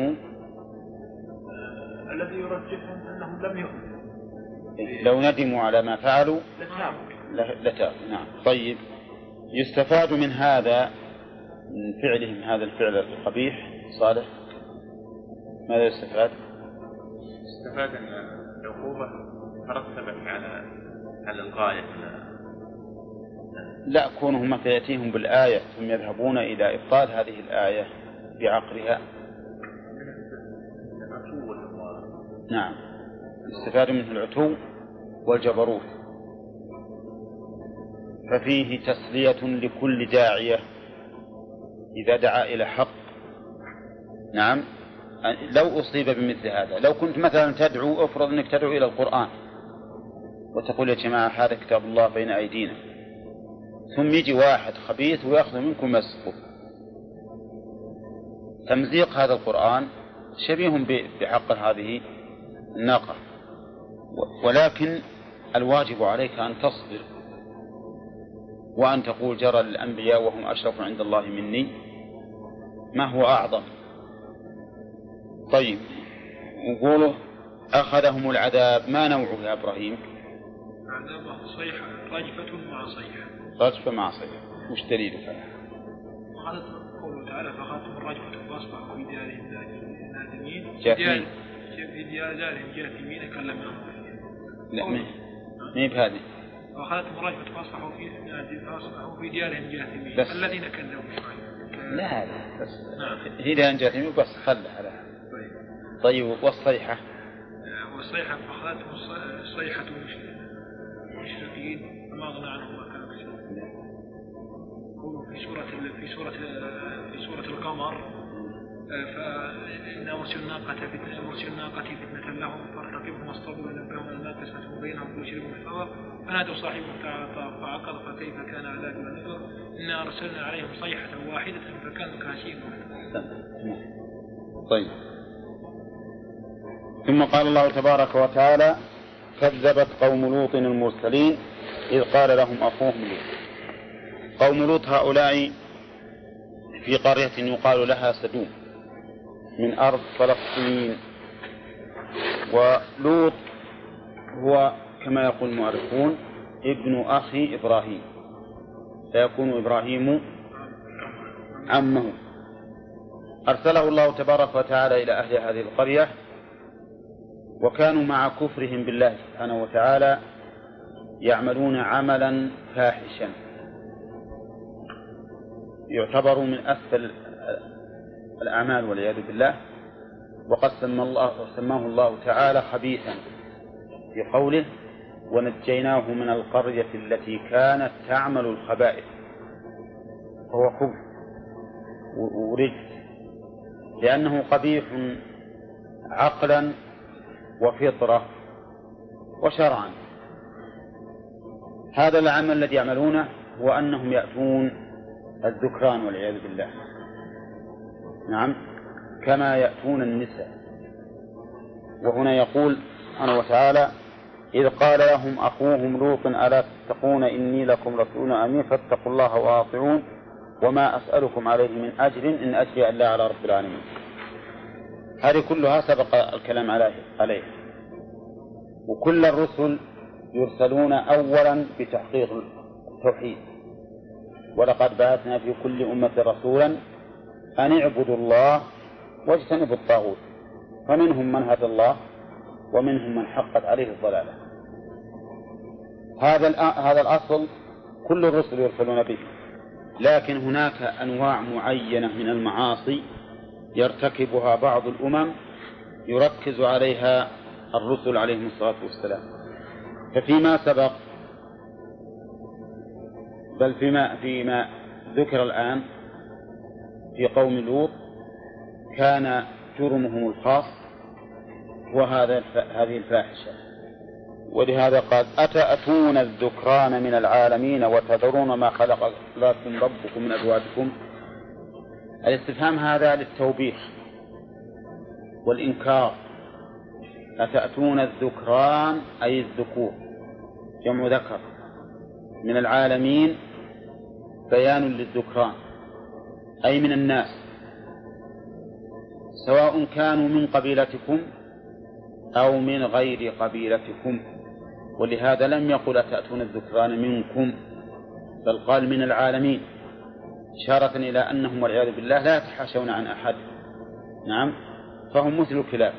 آه الذي يرجحهم أنهم لم يؤمنوا.
لو ندموا على ما فعلوا لتابوا. نعم. طيب، يستفاد من هذا من فعلهم هذا الفعل القبيح صالح، ماذا يستفاد؟
استفاد أن العقوبة ترتبت على على الغاية
لا، كونهم يأتيهم بالآية ثم يذهبون إلى إبطال هذه الآية بعقلها. نعم، استفاد منه العتو والجبروت. ففيه تسلية لكل داعية إذا دعا إلى حق. نعم، لو أصيب بمثل هذا، لو كنت مثلا تدعو، أفرض أنك تدعو إلى القرآن وتقول يا جماعة هذا كتاب الله بين أيدينا، ثم يجي واحد خبيث ويأخذ منكم مسقه، تمزيق هذا القرآن شبيه بحق هذه الناقة، ولكن الواجب عليك أن تصبر وأن تقول جرى الأنبياء وهم أشرف عند الله مني، ما هو أعظم. طيب، وقوله أخذهم العذاب، ما نوعه يا إبراهيم؟
عذاب صيحة، رجفة مع صيحة.
رجفة مع صيحة، وش دليلك؟
وقالت قوله تعالى فأخذتهم الرجفة فأصبحوا في ديارهم نادمين،
جاثمين،
في ديارهم جاثمين كلمهم.
لا، ما هي بهذه.
وأخذتهم الرجفة فأصبحوا في فأصبحوا في ديارهم جاثمين الذين كذبوا بشرعهم.
لا لا بس هي ديارهم جاثمين بس خلها على. طيب، والصيحة؟
والصيحة فأخذتهم الصيحة مشرقين فما أغنى عنهم ما كانوا يكسبون. في سورة في سورة في سورة القمر فإن مرسل الناقة فتنة مرسل الناقة فتنة لهم فارتقبهم واصطبروا لنبئهم أنما قسمتهم بينهم وشربوا الحوار فنادوا صاحبهم فعقر فكيف كان عذابي ونذر إنا أرسلنا عليهم صيحة واحدة فكانوا كهشيم.
طيب، ثم قال الله تبارك وتعالى كذبت قوم لوط المرسلين إذ قال لهم أخوهم لوط. قوم لوط هؤلاء في قرية يقال لها سدوم من أرض فلسطين، ولوط هو كما يقول المؤرخون ابن أخي إبراهيم، فيكون إبراهيم عمه. أرسله الله تبارك وتعالى إلى أهل هذه القرية، وكانوا مع كفرهم بالله سبحانه وتعالى يعملون عملا فاحشا يعتبر من أسفل الأعمال والعياذ بالله، وقد سمى الله سماه الله تعالى خبيثا في قوله ونجيناه من القرية التي كانت تعمل الخبائث، هو خبث ورجس لأنه قبيح عقلا وفطرة وشرعا. هذا العمل الذي يعملونه هو أنهم يأتون الذكران والعياذ بالله، نعم، كما يأتون النساء. وهنا يقول سبحانه وتعالى إذ قال لهم أخوهم لوط ألا تتقون إني لكم رسول أمين فاتقوا الله وأطيعون وما أسألكم عليه من أجر إن أجري إلا على رب العالمين. هذه كلها سبق الكلام عليه. وكل الرسل يرسلون أولا بتحقيق التوحيد، ولقد بعثنا في كل أمة رسولا أن اعبدوا الله واجتنبوا الطاغوت، فمنهم من هدى الله ومنهم من حقت عليه الضلالة. هذا هذا الأصل كل الرسل يرسلون به، لكن هناك أنواع معينة من المعاصي يرتكبها بعض الأمم يركز عليها الرسل عليهم الصلاة والسلام. ففيما سبق بل فيما, فيما ذكر الآن في قوم لوط كان جرمهم الخاص وهذا هذه الفاحشة، ولهذا قال أتأتون الذكران من العالمين وتذرون ما خلق لكم ربكم من أزواجكم. الاستفهام هذا للتوبيخ والإنكار. أتأتون الذكران أي الذكور جمع ذكر من العالمين بيان للذكران أي من الناس، سواء كانوا من قبيلتكم أو من غير قبيلتكم. ولهذا لم يقل أتأتون الذكران منكم، بل قال من العالمين، إشارة إلى أنهم والعياذ بالله لا يتحاشون عن أحد، نعم، فهم مثل الكلاب.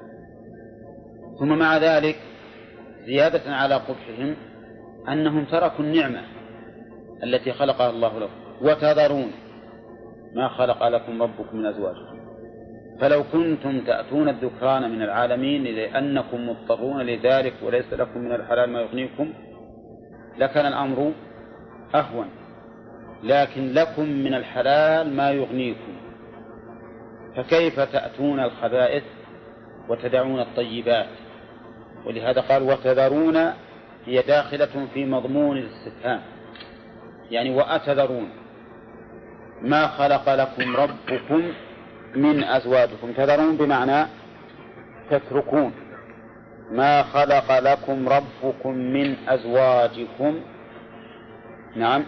ثم مع ذلك زيادة على قبحهم أنهم تركوا النعمة التي خلقها الله لكم وتذرون ما خلق لكم ربكم من أزواجكم. فلو كنتم تأتون الذكران من العالمين لأنكم مضطرون لذلك وليس لكم من الحلال ما يغنيكم لكان الأمر أهون، لكن لكم من الحلال ما يغنيكم، فكيف تأتون الخبائث وتدعون الطيبات؟ ولهذا قال وتذرون هي داخلة في مضمون الاستفهام، يعني وأتذرون ما خلق لكم ربكم من أزواجكم. تذرون بمعنى تتركون ما خلق لكم ربكم من أزواجكم. نعم،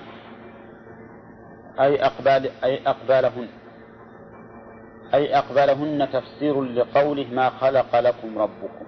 أي أقبال أي أقبالهن أي أقبالهن تفسير لقوله ما خلق لكم ربكم،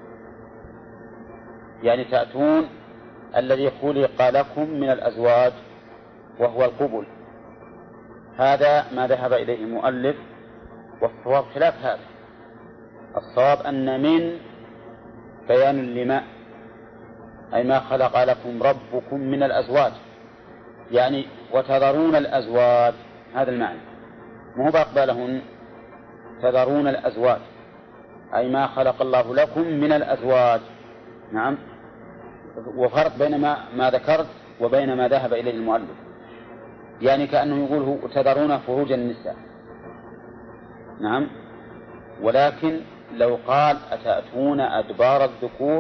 يعني تأتون الذي خلق لكم من الأزواج وهو القبل. هذا ما ذهب إليه المؤلف، والصواب خلاف هذا. الصواب أن من بيان لما أي ما خلق لكم ربكم من الأزواج، يعني وتذرون الأزواج، هذا المعنى، مو بأقبالهن، تذرون الأزواج أي ما خلق الله لكم من الأزواج. نعم، وفرق بين ما, ما ذكرت وبين ما ذهب إليه المؤلف، يعني كأنه يقوله تذرون فروج النساء. نعم، ولكن لو قال أتأتون أدبار الذكور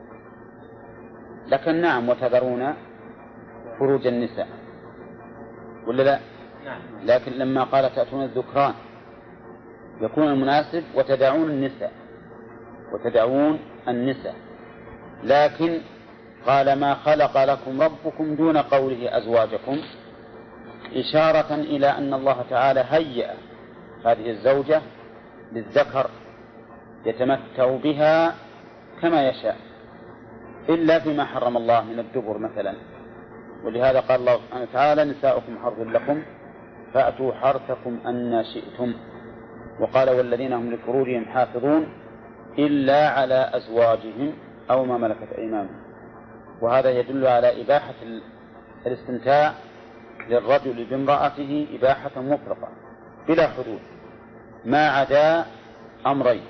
لكن نعم وتذرون فروج النساء، ولا لا؟ لكن لما قال تأتون الذكران يكون المناسب وتدعون النساء وتدعون النساء، لكن قال ما خلق لكم ربكم دون قوله أزواجكم، إشارة إلى أن الله تعالى هيأ هذه الزوجة للذكر يتمتع بها كما يشاء، إلا فيما حرم الله من الدبر مثلا. ولهذا قال الله سبحانه وتعالى نساؤكم حرث لكم فأتوا حرثكم أن شئتم. وقال والذين هم لفروجهم حافظون إلا على أزواجهم أو ما ملكت أيمانهم. وهذا يدل على إباحة الاستمتاع للرجل بامرأته إباحة مطلقة بلا حدود، ما عدا أمرين: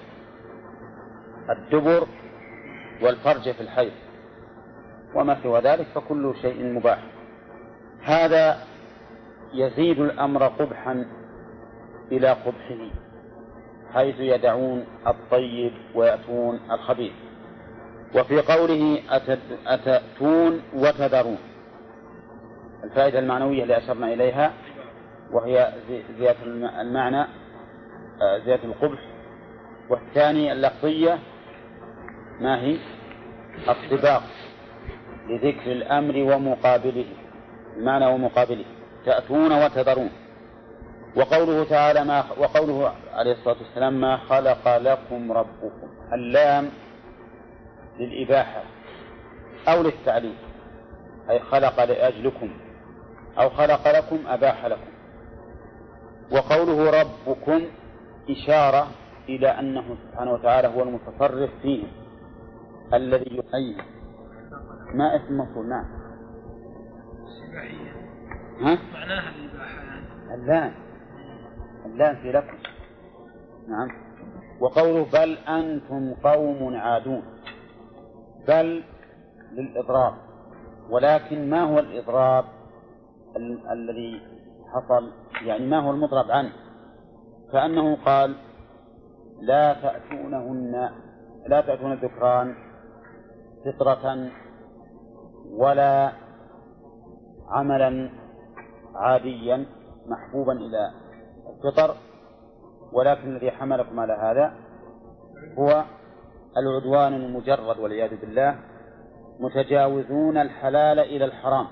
الدبر والفرج في الحيض، وما سوى ذلك فكل شيء مباح. هذا يزيد الأمر قبحا إلى قبحه، حيث يدعون الطيب ويأتون الخبيث. وفي قوله أتأتون وتذرون، الفائدة المعنوية اللي أشرنا إليها وهي زيادة المعنى، زيادة القبح. والثاني اللفظية ما هي؟ الطباق لذكر الأمر ومقابله، المعنى ومقابله، تأتون وتذرون. وقوله تعالى ما وقوله عليه الصلاة والسلام ما خلق لكم ربكم، اللام للإباحة أو للتعليل، أي خلق لأجلكم أو خلق لكم أباح لكم. وقوله ربكم إشارة إلى أنه سبحانه وتعالى هو المتصرف فيه الذي يحيي. ما اسم مفعول؟ نعم، ها؟
معناها الإباحة يعني.
اللام اللام في لكم. نعم. وقوله بل أنتم قوم عادون، بل للإضراب، ولكن ما هو الإضراب ال- الذي حصل؟ يعني ما هو المضرب عنه؟ كأنه قال لا تأتونهن لا تأتون الذكران فطرة ولا عملا عاديا محبوبا إلى الفطر، ولكن الذي حملكم على هذا هو العدوان المجرد والعياذ بالله، متجاوزون الحلال إلى الحرام.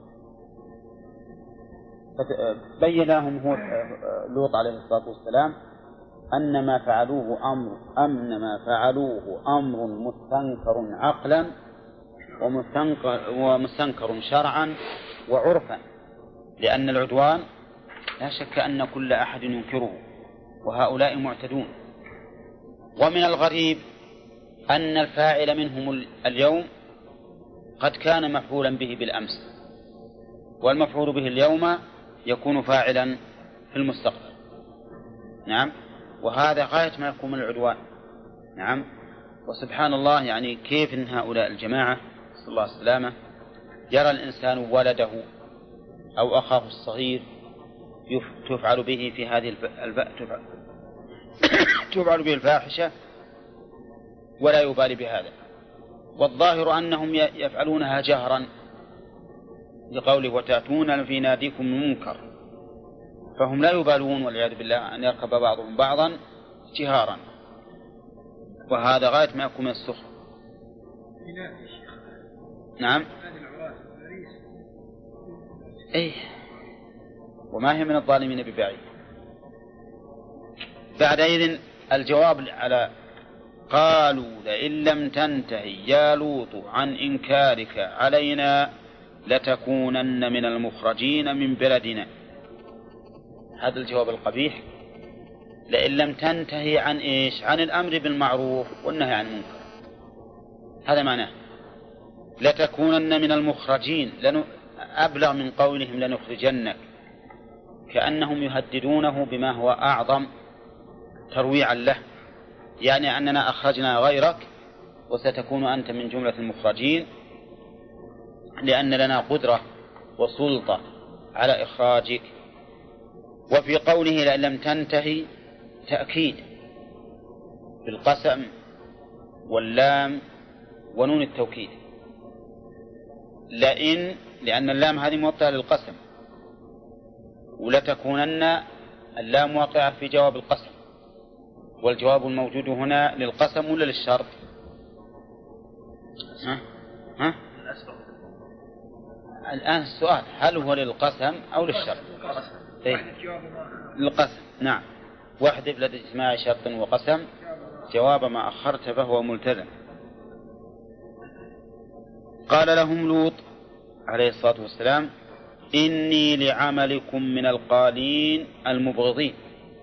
بين لهم هو لوط عليه الصلاة والسلام أن ما فعلوه أمر أن ما فعلوه أمر مستنكر عقلا ومستنكر, ومستنكر شرعا وعرفا، لأن العدوان لا شك أن كل أحد ينكره، وهؤلاء معتدون. ومن الغريب أن الفاعل منهم اليوم قد كان مفعولا به بالأمس، والمفعول به اليوم يكون فاعلا في المستقبل. نعم. وهذا غاية ما يكون من العدوان. نعم. وسبحان الله، يعني كيف إن هؤلاء الجماعة صلى الله عليه وسلم يرى الإنسان ولده أو أخاه الصغير تفعل به في هذه الف... تفعل... تفعل به الفاحشة ولا يبالي بهذا. والظاهر أنهم يفعلونها جهرا لقوله وتأتون في ناديكم المنكر، فهم لا يبالون والعياذ بالله أن يركب بعضهم بعضا جهارا، وهذا غاية ما يكون من السخط. نعم. أيه، وما هي من الظالمين ببعيد. بعدئذ الجواب على قالوا لئن لم تنتهي يا لوط عن إنكارك علينا لتكونن من المخرجين من بلدنا. هذا الجواب القبيح، لئن لم تنتهي عن إيش؟ عن الأمر بالمعروف والنهي عن المنكر. هذا معناه لتكونن من المخرجين، لن... أبلغ من قولهم لنخرجنك، كأنهم يهددونه بما هو أعظم ترويعا له، يعني أننا أخرجنا غيرك وستكون أنت من جملة المخرجين، لأن لنا قدرة وسلطة على إخراجك. وفي قوله لئن لم تنتهي تأكيد بالقسم واللام ونون التوكيد. لئن لأن اللام هذه موطئة للقسم، ولتكونن اللام واقعة في جواب القسم، والجواب الموجود هنا للقسم ولا للشرط؟ ها؟ ها؟ الآن السؤال هل هو للقسم أو للشرط؟ إيه؟ للقسم. نعم. واحذف لدى اجتماع شرط وقسم جواب ما أخرت فهو ملتزم. قال لهم لوط عليه الصلاة والسلام إني لعملكم من القالين المبغضين.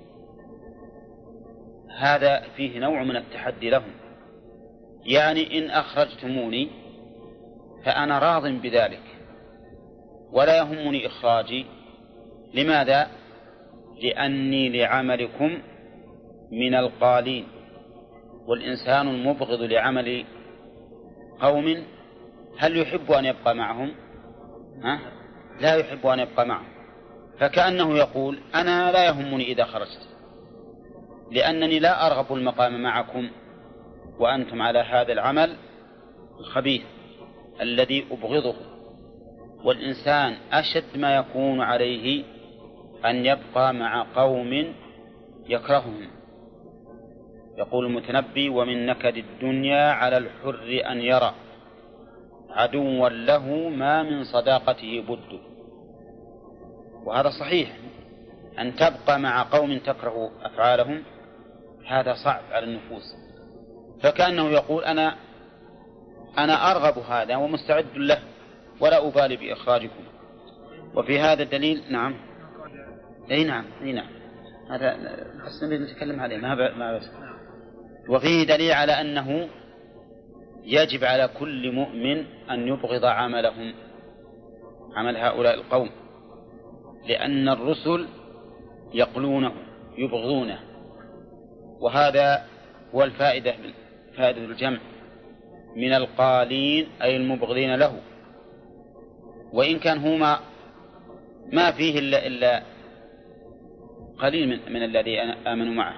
هذا فيه نوع من التحدي لهم، يعني إن أخرجتموني فأنا راض بذلك ولا يهمني إخراجي. لماذا؟ لأني لعملكم من القالين، والإنسان المبغض لعمل قوم هل يحب أن يبقى معهم؟ ها؟ لا يحب أن يبقى معهم. فكأنه يقول أنا لا يهمني إذا خرجت، لأنني لا أرغب المقام معكم وأنتم على هذا العمل الخبيث الذي أبغضه. والإنسان أشد ما يكون عليه أن يبقى مع قوم يكرههم. يقول المتنبي ومن نكد الدنيا على الحر أن يرى عدوا له ما من صداقته بد. وهذا صحيح، أن تبقى مع قوم تكره أفعالهم هذا صعب على النفوس. فكأنه يقول أنا أنا أرغب هذا ومستعد له ولا أبالي بإخراجكم. وفي هذا الدليل. نعم. أي نعم أي نعم هذا حسنا نتكلم عليه ما ما بس. وفيه دليل على أنه يجب على كل مؤمن أن يبغض عملهم، عمل هؤلاء القوم، لأن الرسل يقلونه يبغضونه. وهذا هو الفائدة فائدة الجمع من القالين أي المبغضين له. وإن كان هما ما فيه إلا, إلا قليل من, من الذي آمنوا معه.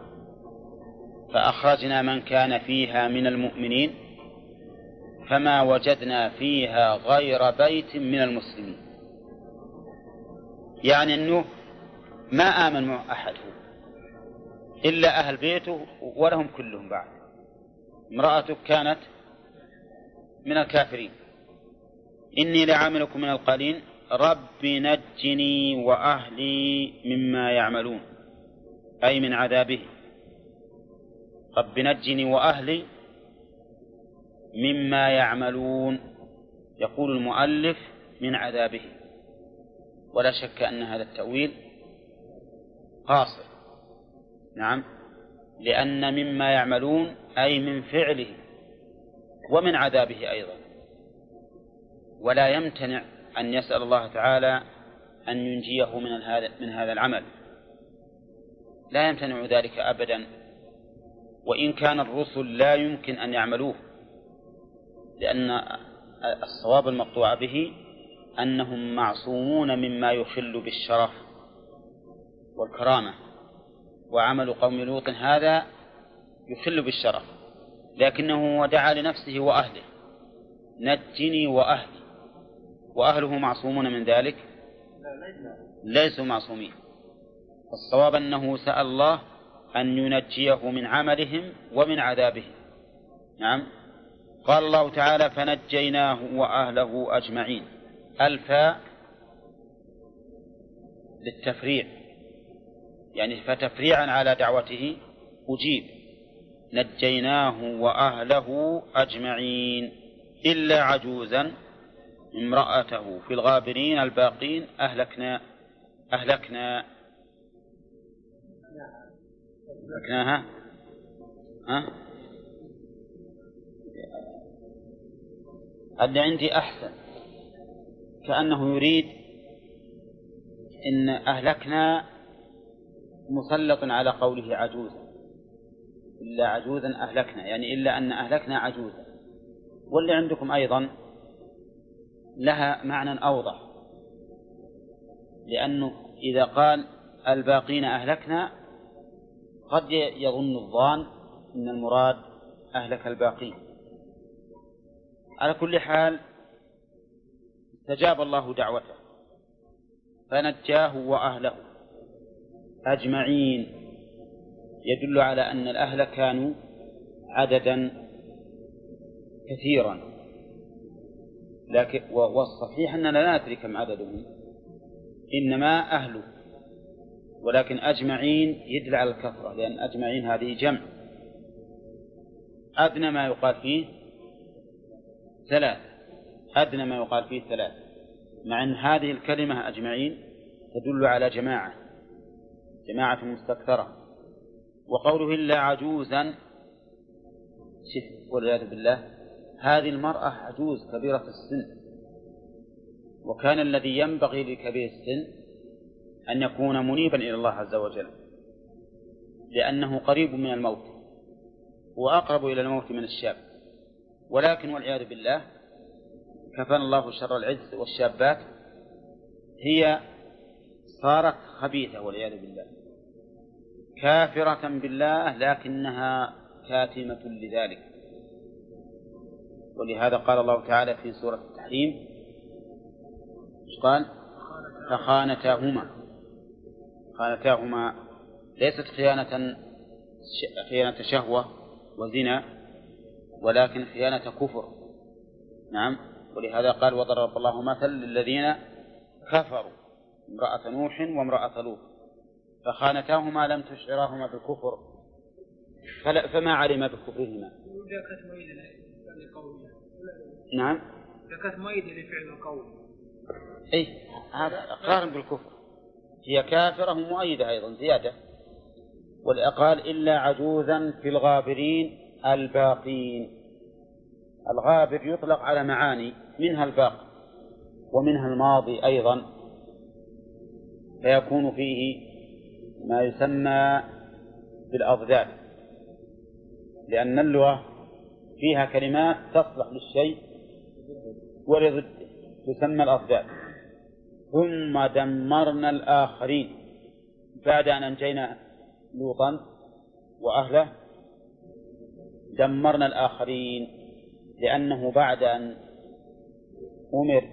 فأخرجنا من كان فيها من المؤمنين فما وجدنا فيها غير بيت من المسلمين، يعني أنه ما آمن مع أحد إلا أهل بيته ولهم كلهم بعد. امرأته كانت من الكافرين. إني لعاملكم من القالين رب نجني وأهلي مما يعملون، أي من عذابه. رب نجني وأهلي مما يعملون، يقول المؤلف من عذابه، ولا شك أن هذا التأويل قاصر. نعم، لأن مما يعملون أي من فعله ومن عذابه أيضا، ولا يمتنع أن يسأل الله تعالى أن ينجيه من هذا من هذا العمل، لا يمتنع ذلك أبدا، وإن كان الرسل لا يمكن أن يعملوه، لأن الصواب المقطوع به أنهم معصومون مما يخل بالشرف والكرامة، وعمل قوم لوط هذا يخل بالشرف، لكنه دعا لنفسه وأهله: نجني وأهلي، وأهله معصومون من ذلك؟ ليسوا معصومين. الصواب أنه سأل الله أن ينجيه من عملهم ومن عذابهم. نعم. قال الله تعالى: فنجيناه وأهله أجمعين. الفاء للتفريع، يعني فتفريعا على دعوته أجيب. نجيناه وأهله أجمعين إلا عجوزا امرأته في الغابرين الباقين أهلكنا أهلكنا أهلكناها. ها؟ اللي عندي أحسن، كأنه يريد إن أهلكنا مسلط على قوله عجوزا، إلا عجوزا أهلكنا، يعني إلا أن أهلكنا عجوزا. واللي عندكم أيضا لها معنى أوضح، لأنه إذا قال الباقين أهلكنا قد يظن الظان إن المراد أهلك الباقين. على كل حال استجاب الله دعوته فنجاه وأهله أجمعين، يدل على أن الأهل كانوا عددا كثيرا، لكن والصحيح أننا لا ندري كم عددهم، إنما أهله، ولكن أجمعين يدل على الكثرة، لأن أجمعين هذه جمع. أدنى ما يقال فيه ثلاث، أدنى ما يقال فيه ثلاث، مع أن هذه الكلمة أجمعين تدل على جماعة جماعة مستكثرة. وقوله إلا عجوزا، والعياذ بالله، هذه المرأة عجوز كبيرة السن، وكان الذي ينبغي لكبير السن أن يكون منيبا إلى الله عز وجل، لأنه قريب من الموت وأقرب إلى الموت من الشاب. ولكن والعياذ بالله كفانا الله شر العز والشابات، هي صارت خبيثة والعياذ بالله، كافرة بالله، لكنها كاتمة لذلك. ولهذا قال الله تعالى في سورة التحريم: قال فخانتاهما. خانتاهما ليست خيانة خيانة شهوة وزنا، ولكن خيانة كفر. نعم. ولهذا قال: وضرب الله مثل للذين كفروا امرأة نوح وامرأة لوط فخانتاهما لم تشعراهما بالكفر فما علم بكفرهما. نعم.
كانت مؤيدة لفعل القول.
أي هذا إقرار بالكفر، هي كافرة مؤيدة أيضا زيادة. والأقال إلا عجوزا في الغابرين الباقين. الغابر يطلق على معاني، منها الباقي ومنها الماضي أيضا، فيكون فيه ما يسمى بالأضداد، لأن اللغة فيها كلمات تصلح للشيء ولضده تسمى الأضداد. ثم دمرنا الآخرين، بعد أن أنجينا لوطا وأهله دمرنا الآخرين، لأنه بعد أن أمر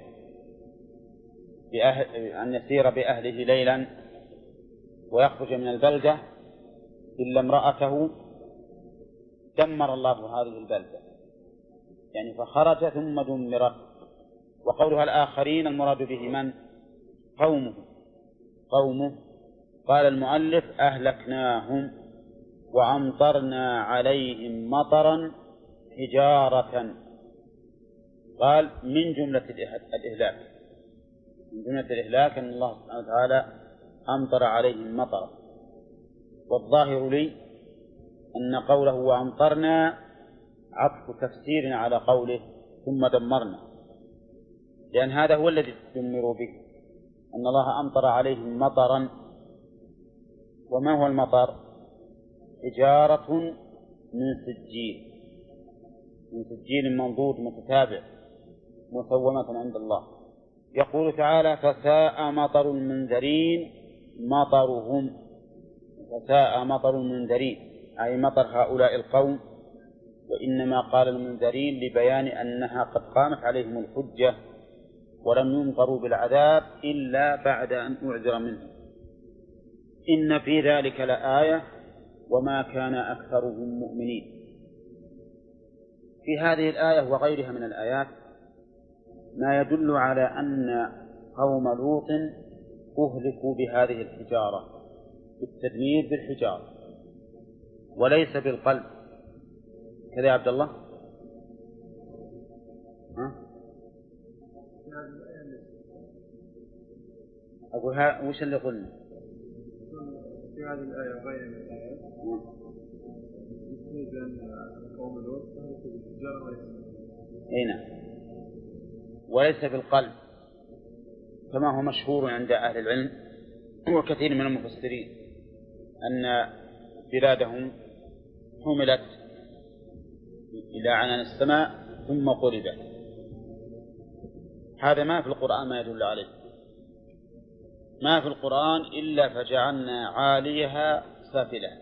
بأهل أن يسير بأهله ليلا ويخرج من البلدة إلا امرأته دمر الله هذه البلدة، يعني فخرج ثم دمرت. وقولها الآخرين المراد به من؟ قومه قومه قال المؤلف: أهلكناهم وأمطرنا عليهم مطرا حجارة. قال من جملة الإهلاك، من جملة الإهلاك أن الله سبحانه وتعالى أمطر عليهم مطرا. والظاهر لي أن قوله وأمطرنا عطف تفسير على قوله ثم دمرنا، لأن هذا هو الذي تدمروا به، أن الله أمطر عليهم مطرا. وما هو المطر؟ حجارة من سجيل، من سجيل منضود متتابع مسومة عند الله. يقول تعالى: فساء مطر المنذرين مطرهم، فساء مطر المنذرين أي مطر هؤلاء القوم. وإنما قال المنذرين لبيان أنها قد قامت عليهم الحجة ولم يمطروا بالعذاب إلا بعد أن أعذر منهم. إن في ذلك لآية وما كان أكثرهم مؤمنين. في هذه الآية وغيرها من الآيات ما يدل على أن قوم لوط أهلكوا بهذه الحجارة، بالتدمير بالحجارة وليس بالقلب. كذا يا عبد الله؟ ها؟ أقول ها وش اللي قلنا؟
في هذه الآية وغيرها من الآيات يفيد أن قوم لوط أهلكوا بالحجارة وليس بالقلب.
أي نعم، وليس بالقلب، كما هو مشهور عند أهل العلم وكثير من المفسرين أن بلادهم حملت إلى عنان السماء ثم قلبت. هذا ما في القرآن ما يدل عليه، ما في القرآن إلا فجعلنا عاليها سافلة.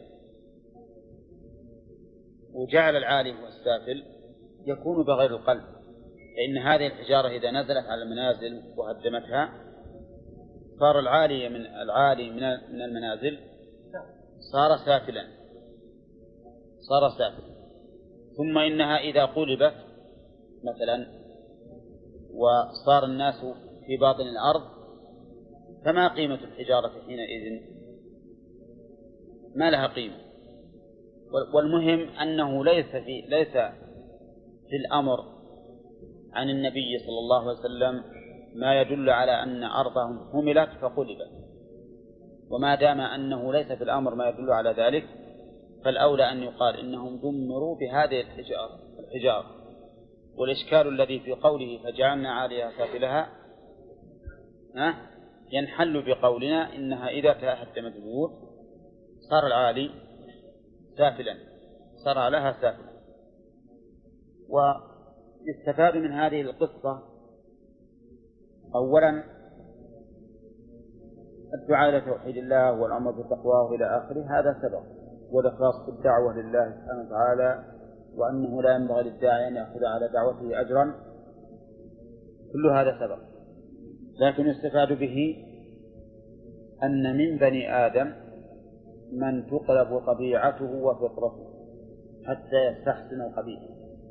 وجعل العالي والسافل يكون بغير القلب، لأن هذه الحجارة إذا نزلت على المنازل وهدمتها صار العالي من العالي من المنازل صار سافلا، صار سافلا. ثم إنها إذا قلبت مثلا وصار الناس في باطن الأرض فما قيمة الحجارة حينئذ؟ ما لها قيمة. والمهم أنه ليس في ليس في الأمر عن النبي صلى الله عليه وسلم ما يدل على أن أرضهم حملت فقلبت. وما دام أنه ليس في الأمر ما يدل على ذلك فالأولى أن يقال إنهم دمروا بهذه الحجارة الحجارة والإشكال الذي في قوله فجعلنا عاليها سافلها ها ينحل بقولنا إنها إذا تهدمت البيوت صار العالي سافلا، صار عليها سافلا. ويستفاد من هذه القصة أولا الدعاء إلى توحيد الله والأمر بالتقوى إلى آخره، هذا سبب، والإخلاص في الدعوة لله سبحانه وتعالى، وأنه لا ينبغي للداعي أن يأخذ على دعوته أجرا، كل هذا سبب. لكن يستفاد به أن من بني آدم من تقلب طبيعته وفطرته حتى يستحسن القبيح،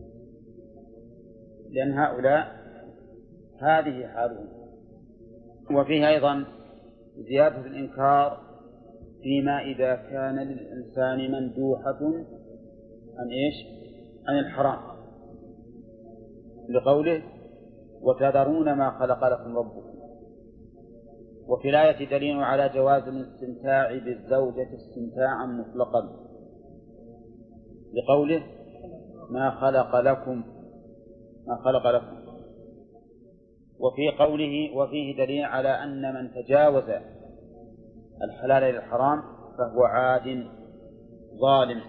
لأن هؤلاء هذه حالهم. وفيه أيضا زيادة الإنكار فيما إذا كان للإنسان مندوحة عن إيش؟ عن الحرام، لقوله وتذرون ما خلق لكم ربكم. وفي الآية دليل على جواز الاستمتاع بالزوجة استمتاعا مطلقا، لقوله ما خلق لكم ما خلق لكم. وفي قوله وفيه دليل على أن من تجاوز الحلال إلى الحرام فهو عاد ظالم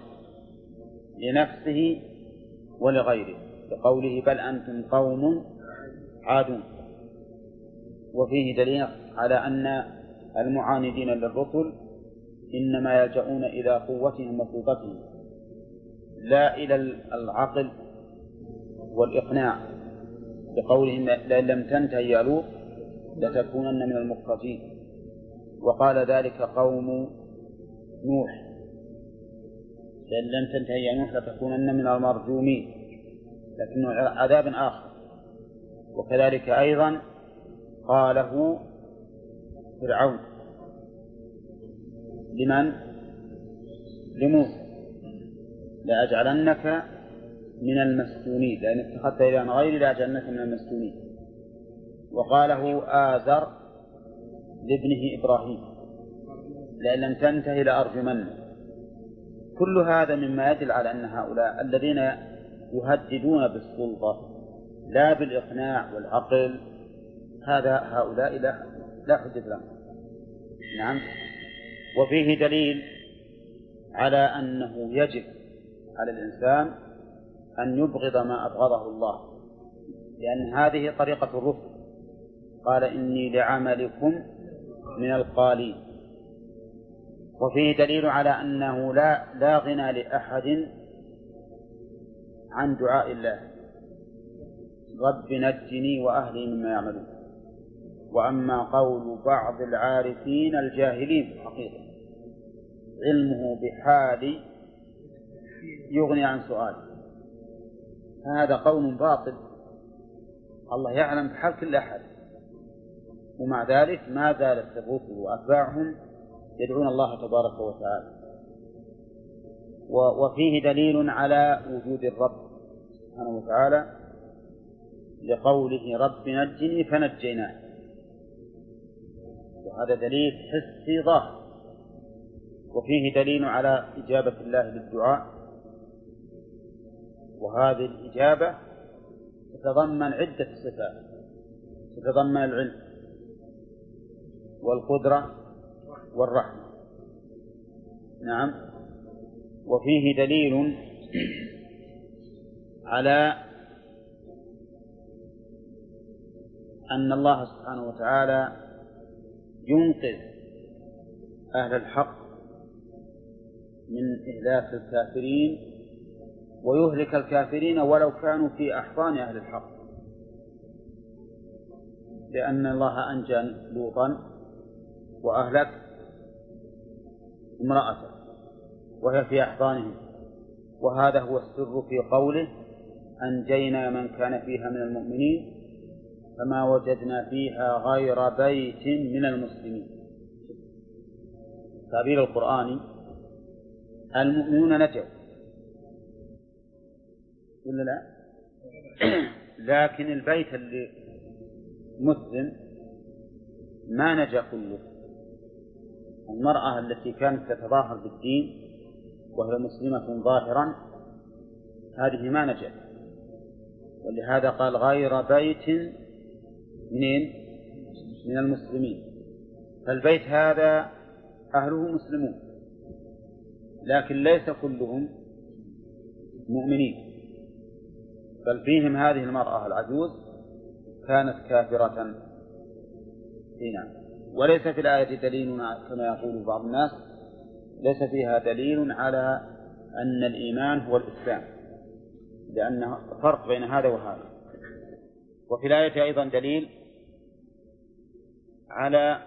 لنفسه ولغيره، لقوله بل أنتم قوم عادون. وفيه دليل على أن المعاندين للرسل إنما يلجؤون إلى قوتهم وسلطتهم لا إلى العقل والإقناع، لقولهم لئن لم تنتهي يا لوط لتكونن من المخرجين. وقال ذلك قوم نوح لئن لم تنتهي يا نوح لتكونن من المرجومين، لكنه عذاب آخر. وكذلك أيضا قاله فرعون لمن؟ لموسى لأجعلنك من المسجونين، لأن اتخذت إلها غيري لأجعلنك من المسجونين. وقاله آزر لابنه إبراهيم لئن لم تنتهي لأرجمنك. كل هذا مما يدل على أن هؤلاء الذين يهددون بالسلطة لا بالإقناع والعقل هذا هؤلاء لا لا حجة لهم. نعم. وفيه دليل على أنه يجب على الإنسان أن يبغض ما أبغضه الله، لأن هذه طريقة الرسل. قال إني لعملكم من القالين. وفيه دليل على أنه لا لا غنى لأحد عن دعاء الله رب نجني وأهلي مما يعملون. وأما قول بعض العارفين الجاهلين في الحقيقة علمه بحالي يغني عن سؤالي، هذا قول باطل. الله يعلم بحال كل أحد، ومع ذلك ما زالت الرسل وأتباعهم يدعون الله تبارك وتعالى. وفيه دليل على وجود الرب سبحانه وتعالى لقوله رب نجني فنجيناه، وهذا دليل حسي ظاهر. وفيه دليل على إجابة الله للدعاء، وهذه الإجابة تتضمن عدة صفات، تتضمن العلم والقدرة والرحمة. نعم. وفيه دليل على أن الله سبحانه وتعالى ينقذ أهل الحق من إهلاك الكافرين ويهلك الكافرين ولو كانوا في أحضان أهل الحق، لأن الله أنجى لوطا وأهلك امرأته وهي في أحضانهم، وهذا هو السر في قوله أنجينا من كان فيها من المؤمنين فما وجدنا فيها غير بيت من المسلمين. تعبير القرآني المؤمنون نجوا ولا لا؟ لكن البيت اللي مسلم ما نجا كله. المرأة التي كانت تتظاهر بالدين وهي مسلمة ظاهرا هذه ما نجت، ولهذا قال غير بيت منين؟ من المسلمين. فالبيت هذا أهله مسلمون لكن ليس كلهم مؤمنين، بل فيهم هذه المرأة العجوز كانت كافرة. هنا وليس في الآية دليل كما يقول بعض الناس، ليس فيها دليل على أن الإيمان هو الإسلام، لأن فرق بين هذا وهذا. وفي الآية أيضا دليل على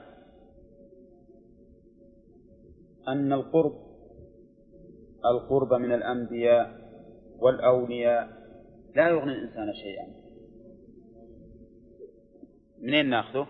أن القرب القرب من الأنبياء والأولياء لا يغني الإنسان شيئا. منين نأخذه؟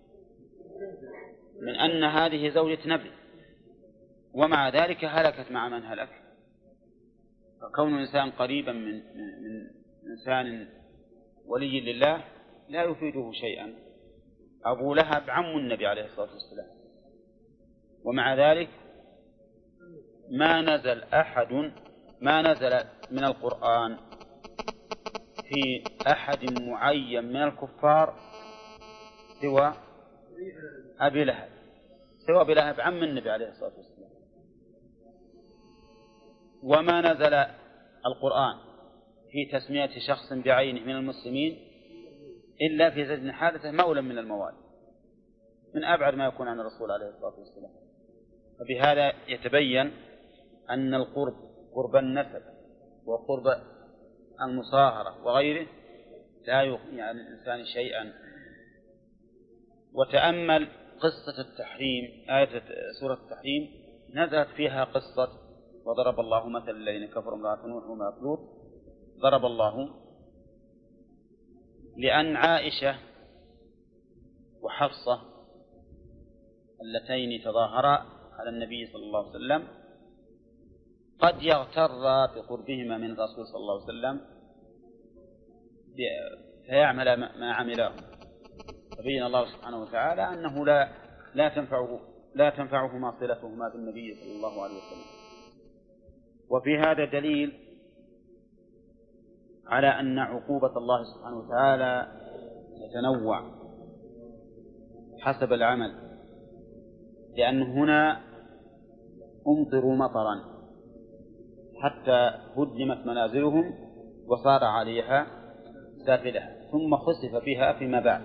من أن هذه زوجة نبي ومع ذلك هلكت مع من هلك. فكون الإنسان قريبا من, من إنسان ولي لله لا يفيده شيئا. أبو لهب عم النبي عليه الصلاة والسلام، ومع ذلك ما نزل أحد ما نزل من القرآن في أحد معين من الكفار سوى أبي لهب، سوى أبي لهب عم النبي عليه الصلاة والسلام. وما نزل القرآن في تسمية شخص بعينه من المسلمين إلا في زيد بن حارثة مولى من الموالي، من أبعد ما يكون عن الرسول عليه الصلاة والسلام. وبهذا يتبين أن القرب قرب النسب وقرب المصاهرة وغيره لا يغني عن الإنسان شيئا. وتأمل قصة التحريم، آية سورة التحريم نزلت فيها قصة وضرب الله مثل الذين كفروا امرأة نوح وامرأة لوط. ضرب الله لأن عائشة وحفصة اللتين تظاهرا على النبي صلى الله عليه وسلم قد يغتر بقربهما من الرسول صلى الله عليه وسلم فيعمل ما عمله. فبين الله سبحانه وتعالى أنه لا لا تنفعه لا تنفعهما صلتهما بالنبي صلى الله عليه وسلم. وفي هذا دليل على أن عقوبة الله سبحانه وتعالى تتنوع حسب العمل، لأن هنا أمطروا مطرا حتى هدمت منازلهم وصار عليها سافلة ثم خسف بها فيما بعد،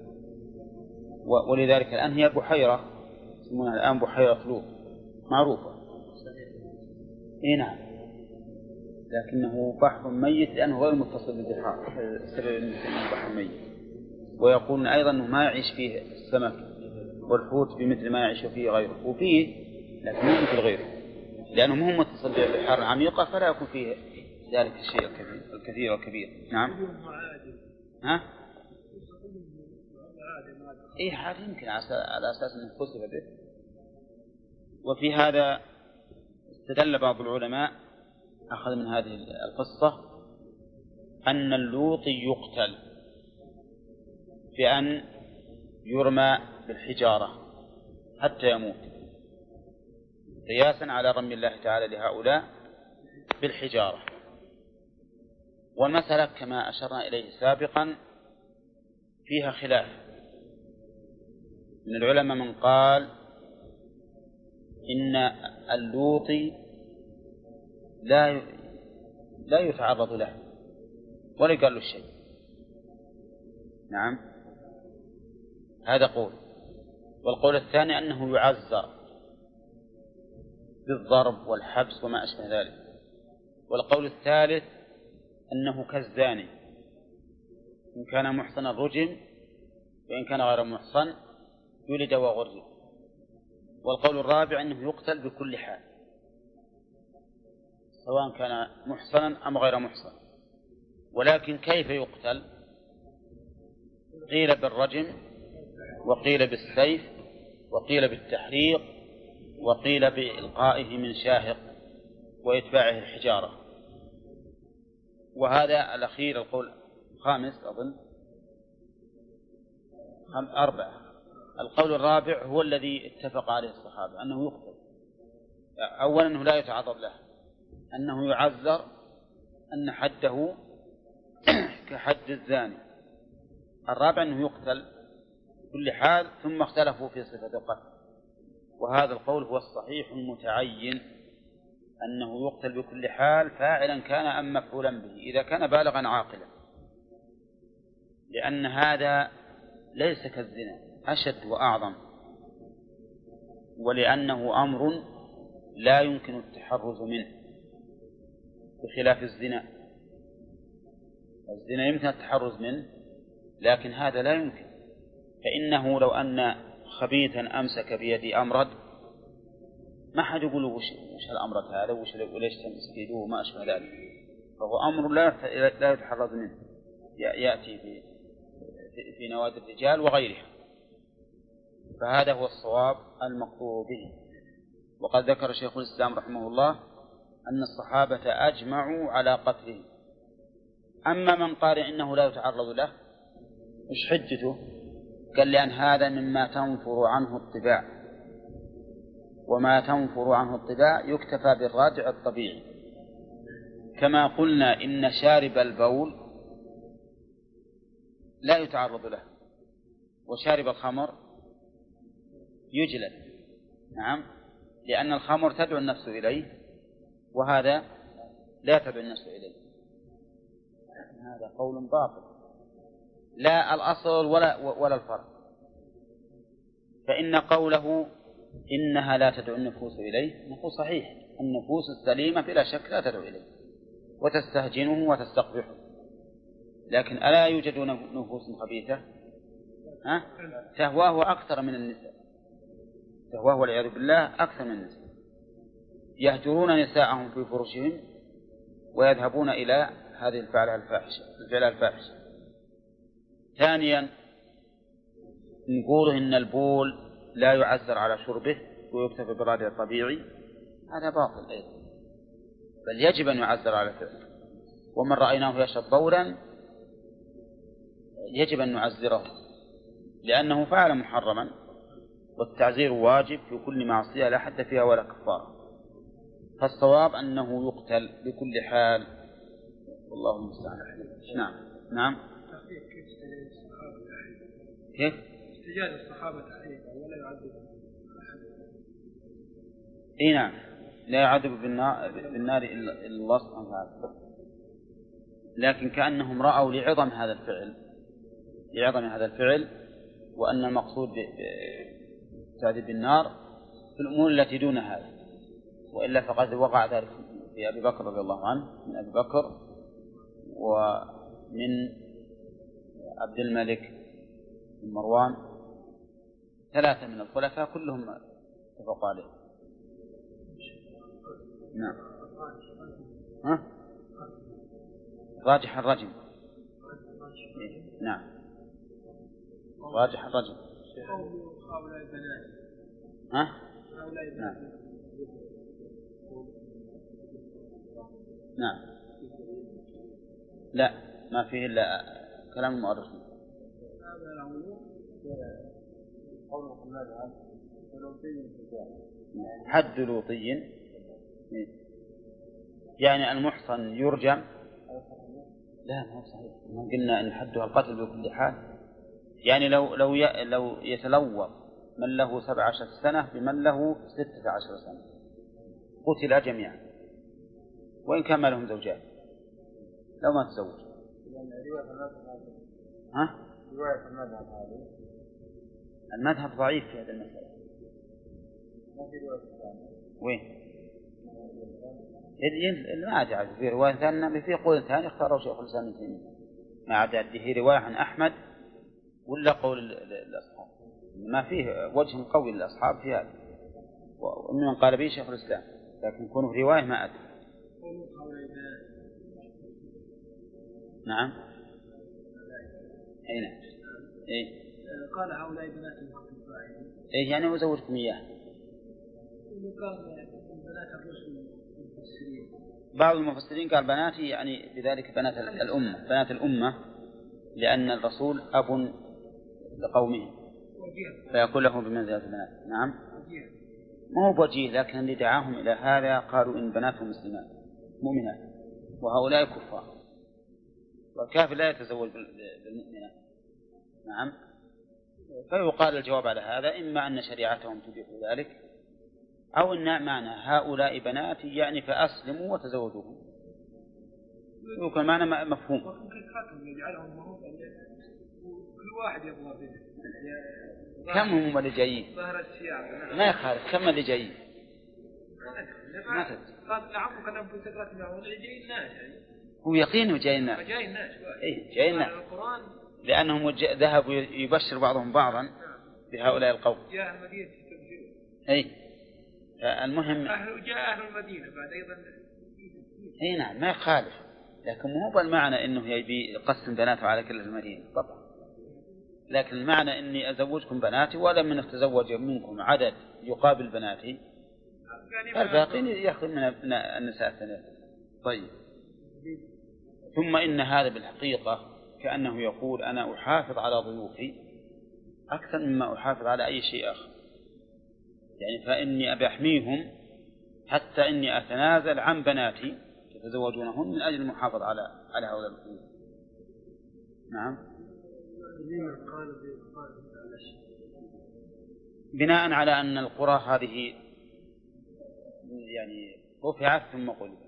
ولذلك الآن هي بحيرة يسمونها الآن بحيرة لوط معروفة. إيه نعم، لكنه بحر ميت لأنه غير متصل بالبحار، سبب أنه بحر ميت. ويقولون أيضا أنه ما يعيش فيه السمك والحوت بمثل ما يعيش فيه غيره، وفيه لكن مو مثل غيره، لأنه مو متصل بالبحار العميقة فلا يكون فيه ذلك الشيء الكثير الكثير والكبير. نعم. ها؟ إيه حاجة يمكن على أساس أنه خسف به. وفي هذا استدل بعض العلماء أخذ من هذه القصة أن اللوطي يقتل بأن يرمى بالحجارة حتى يموت، قياسا على رمي الله تعالى لهؤلاء بالحجارة. والمسألة كما أشرنا إليه سابقا فيها خلاف من العلماء، من قال إن اللوطي لا لا يتعرض له ولا قال له شيء. نعم، هذا قول. والقول الثاني أنه يعزر بالضرب والحبس وما أشبه ذلك. والقول الثالث أنه كالزاني، إن كان محصنا رجم وإن كان غير محصن يولد وغرزه. والقول الرابع أنه يقتل بكل حال سواء كان محصنا أم غير محصن. ولكن كيف يقتل؟ قيل بالرجم وقيل بالسيف وقيل بالتحريق وقيل بإلقائه من شاهق وإتباعه الحجارة. وهذا الأخير القول الخامس أظن أربعة. القول الرابع هو الذي اتفق عليه الصحابة أنه يقتل. أولا أنه لا يتعرض له، أنه يعذر، أن حده كحد الزاني. الرابع أنه يقتل بكل حال، ثم اختلفوا في صفة القتل. وهذا القول هو الصحيح المتعين، أنه يقتل بكل حال فاعلا كان أم مفعولا به إذا كان بالغا عاقلا، لأن هذا ليس كالزنا، أشد وأعظم، ولأنه أمر لا يمكن التحرز منه بخلاف الزنا. الزنا يمكن التحرز منه لكن هذا لا يمكن. فإنه لو أن خبيثا أمسك بيد أمرد ما حد يقول له وش, وش الأمرد هذا وش وليش تمسك يده وما أشبه ذلك، فهو أمر لا يتحرز منه، يأتي في, في نوادي الرجال وغيرها. فهذا هو الصواب المقطوع به. وقد ذكر شيخ الإسلام رحمه الله أن الصحابة أجمعوا على قتله. أما من قال إنه لا يتعرض له مش حجته؟ قال لأن هذا مما تنفر عنه الطباع، وما تنفر عنه الطباع يكتفى بالرادع الطبيعي. كما قلنا إن شارب البول لا يتعرض له، وشارب الخمر يجلد. نعم، لأن الخمر تدعو النفس إليه وهذا لا تدعو النفس إليه. هذا قول باطل، لا الأصل ولا, ولا الفرق. فإن قوله إنها لا تدعو النفوس إليه نقول صحيح، النفوس السليمة بلا شك لا تدعو إليه وتستهجنه وتستقبحه، لكن ألا يوجد نفوس خبيثة ها؟ تهواه أكثر من النساء، تهواه والعياذ بالله أكثر من النساء، يهجرون نساءهم في فرشهم ويذهبون إلى هذه الفعلة الفاحشة الفعلة الفاحشة. ثانيا نقول إن البول لا يعذر على شربه ويكتفى بالرادع الطبيعي، هذا باطل أيضا، بل يجب أن يعذر على فعله. ومن رأيناه يشرب بولا يجب أن نعذره لأنه فعل محرما، والتعزير واجب في كل معصية لا حد فيها ولا كفارة. فالصواب أنه يقتل بكل حال، والله المستعان. نعم نعم. كيف
احتجاج الصحابة تحقيقا ولا يعذب أحد.
إيه نعم، لا يعذب بالنار, بالنار إلا الله سبحانه وتعالى، لكن كأنهم رأوا لعظم هذا الفعل لعظم هذا الفعل وأن المقصود بالتعذيب بالنار في الأمور التي دون هذا، وإلا فقد وقع ذلك في أبي بكر رضي الله عنه، من أبي بكر ومن عبد الملك بن مروان، ثلاثة من الخلفاء كلهم اتفقوا عليه. نعم. ها؟ راجح الرجم. نعم راجح الرجم. ها؟ نعم نعم لا ما فيه إلا كلام المؤرخين. حد لوطي يعني المحصن يرجم؟ لا ما هو صحيح، ما قلنا إن حدها القتل بكل حال. يعني لو لو لو يتلوط من له سبع عشر سنة بمن له ستة عشر سنة قتل جميعا وإن كان ما لهم زوجات لو ما تزوج. ها؟ رواية المذهب هذه المذهب ضعيف في هذا المسألة. وين؟ ما عاد في رواية ثانية في قول ثاني اختاره شيخ الإسلام ابن تيمية، ما عاد هذه رواية عن أحمد ولا قول الأصحاب، ما فيه وجه قوي للأصحاب في هذا، ومن قال به شيخ الإسلام، لكن يكون في رواية ما أدري. نعم. أين؟ إيه؟
قال هؤلاء بنات
إيه يعني وزوجكم إياه. بعض المفسرين قال بناتي يعني بذلك بنات الأمة، بنات الأمة، لأن الرسول أب لقومه فيقول له بمنزلة البنات. نعم ما هو بوجيه، لكن اللي دعاهم إلى هذا قالوا إن بناتهم مسلمات مؤمنات وهؤلاء كفار، والكافر لا يتزوج بالمؤمنات. نعم. فيقال الجواب على هذا إما أن شريعتهم تبيح ذلك أو أن معنى هؤلاء بناتي يعني فأسلموا وتزوجوهم، يكون معنى مفهوم.
كل واحد يبغى بنت.
كم هم اللي جايين؟ ما يخالف كم اللي جايين؟ ما تدري.
قال نعم كلام في سكرات المعون اللي جايين ناس يعني.
هو يقين جايين ناس.
جايين ناس.
إيه جايين ناس. لأنهم ذهبوا يبشر بعضهم بعضا بهؤلاء القوم.
جاء المدينة تبشرون.
أي المهم.
أهل جاء أهل المدينة بعد أيضا.
أي نعم ما يخالف، لكن مو بالمعنى إنه يبي يقسم بناته على كل المدينة طبعا، لكن المعنى إني أزوجكم بناتي ولم من أتزوج منكم عدد يقابل بناتي الباقين يأخذ من النساء الثلاث. طيب ثم إن هذا بالحقيقة كأنه يقول أنا أحافظ على ضيوفي أكثر مما أحافظ على أي شيء آخر، يعني فإني أبي أحميهم حتى إني أتنازل عن بناتي يتزوجونهن من أجل المحافظة على على هؤلاء الضيوف. نعم. بناء على أن القرى هذه يعني رفعت ثم قلبت.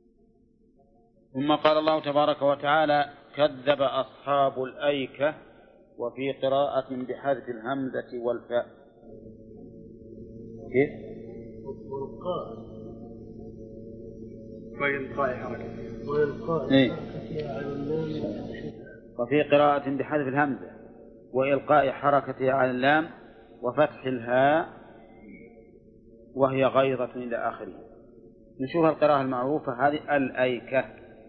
ثم قال الله تبارك وتعالى كذب أصحاب الأيكة، وفي قراءة بحذف الهمزة والفاء. كيف؟
وإلقاء حركة وإلقاء حركتها على اللام،
وفي قراءة بحذف الهمزة وإلقاء حركتها على اللام وفتح الهاء وهي غيظة إلى آخره. نشوف القراءة المعروفة هذه الأيكة.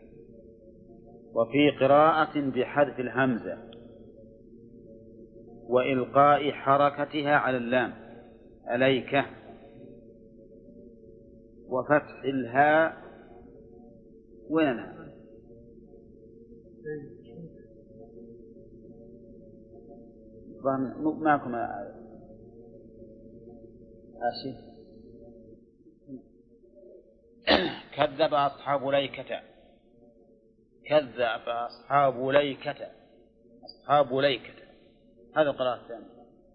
وفي قراءة بحذف الهمزة وإلقاء حركتها على اللام أليكة وفتح الهاء. وين الهاء؟ معكم آسف. كذب أصحاب ليكة، كذب أصحاب ليكة، أصحاب ليكة، هذا القراءة الثانية.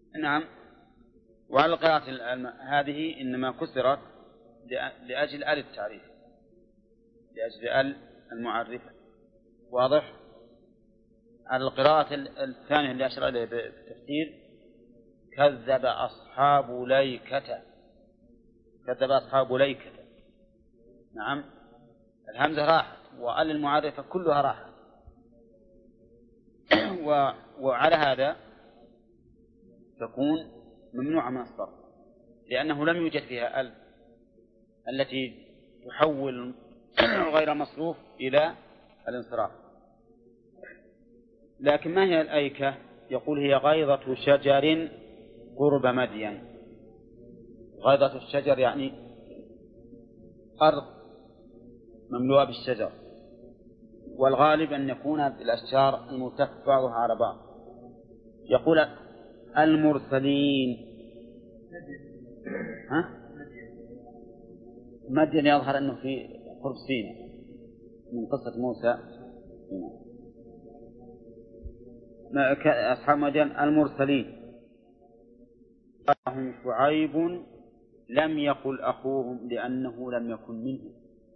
نعم. وعلى القراءة هذه إنما كسرت لأجل آل التعريف، لأجل آل المعرفة. واضح؟ على القراءة الثانية اللي أشرع إليه بالتفسير كذب أصحاب ليكة، كذب أصحاب ليكة. نعم، الهمزة راحت وآل المعرفة كلها راحت. وعلى هذا تكون ممنوعة من الصرف، لأنه لم يوجد فيها أل التي تحول غير مصروف إلى الانصراف. لكن ما هي الأيكة؟ يقول هي غيضة شجر قرب مدين. غيضة الشجر يعني أرض مملوءة بالشجر، والغالب أن يكون الأشجار الملتف بعضها على بعض. يقول المرسلين، ها؟ مدين يظهر أنه في قرب سيناء من قصة موسى. أصحاب مدين المرسلين هم شعيب لم يقل أخوهم لأنه لم يكن منهم.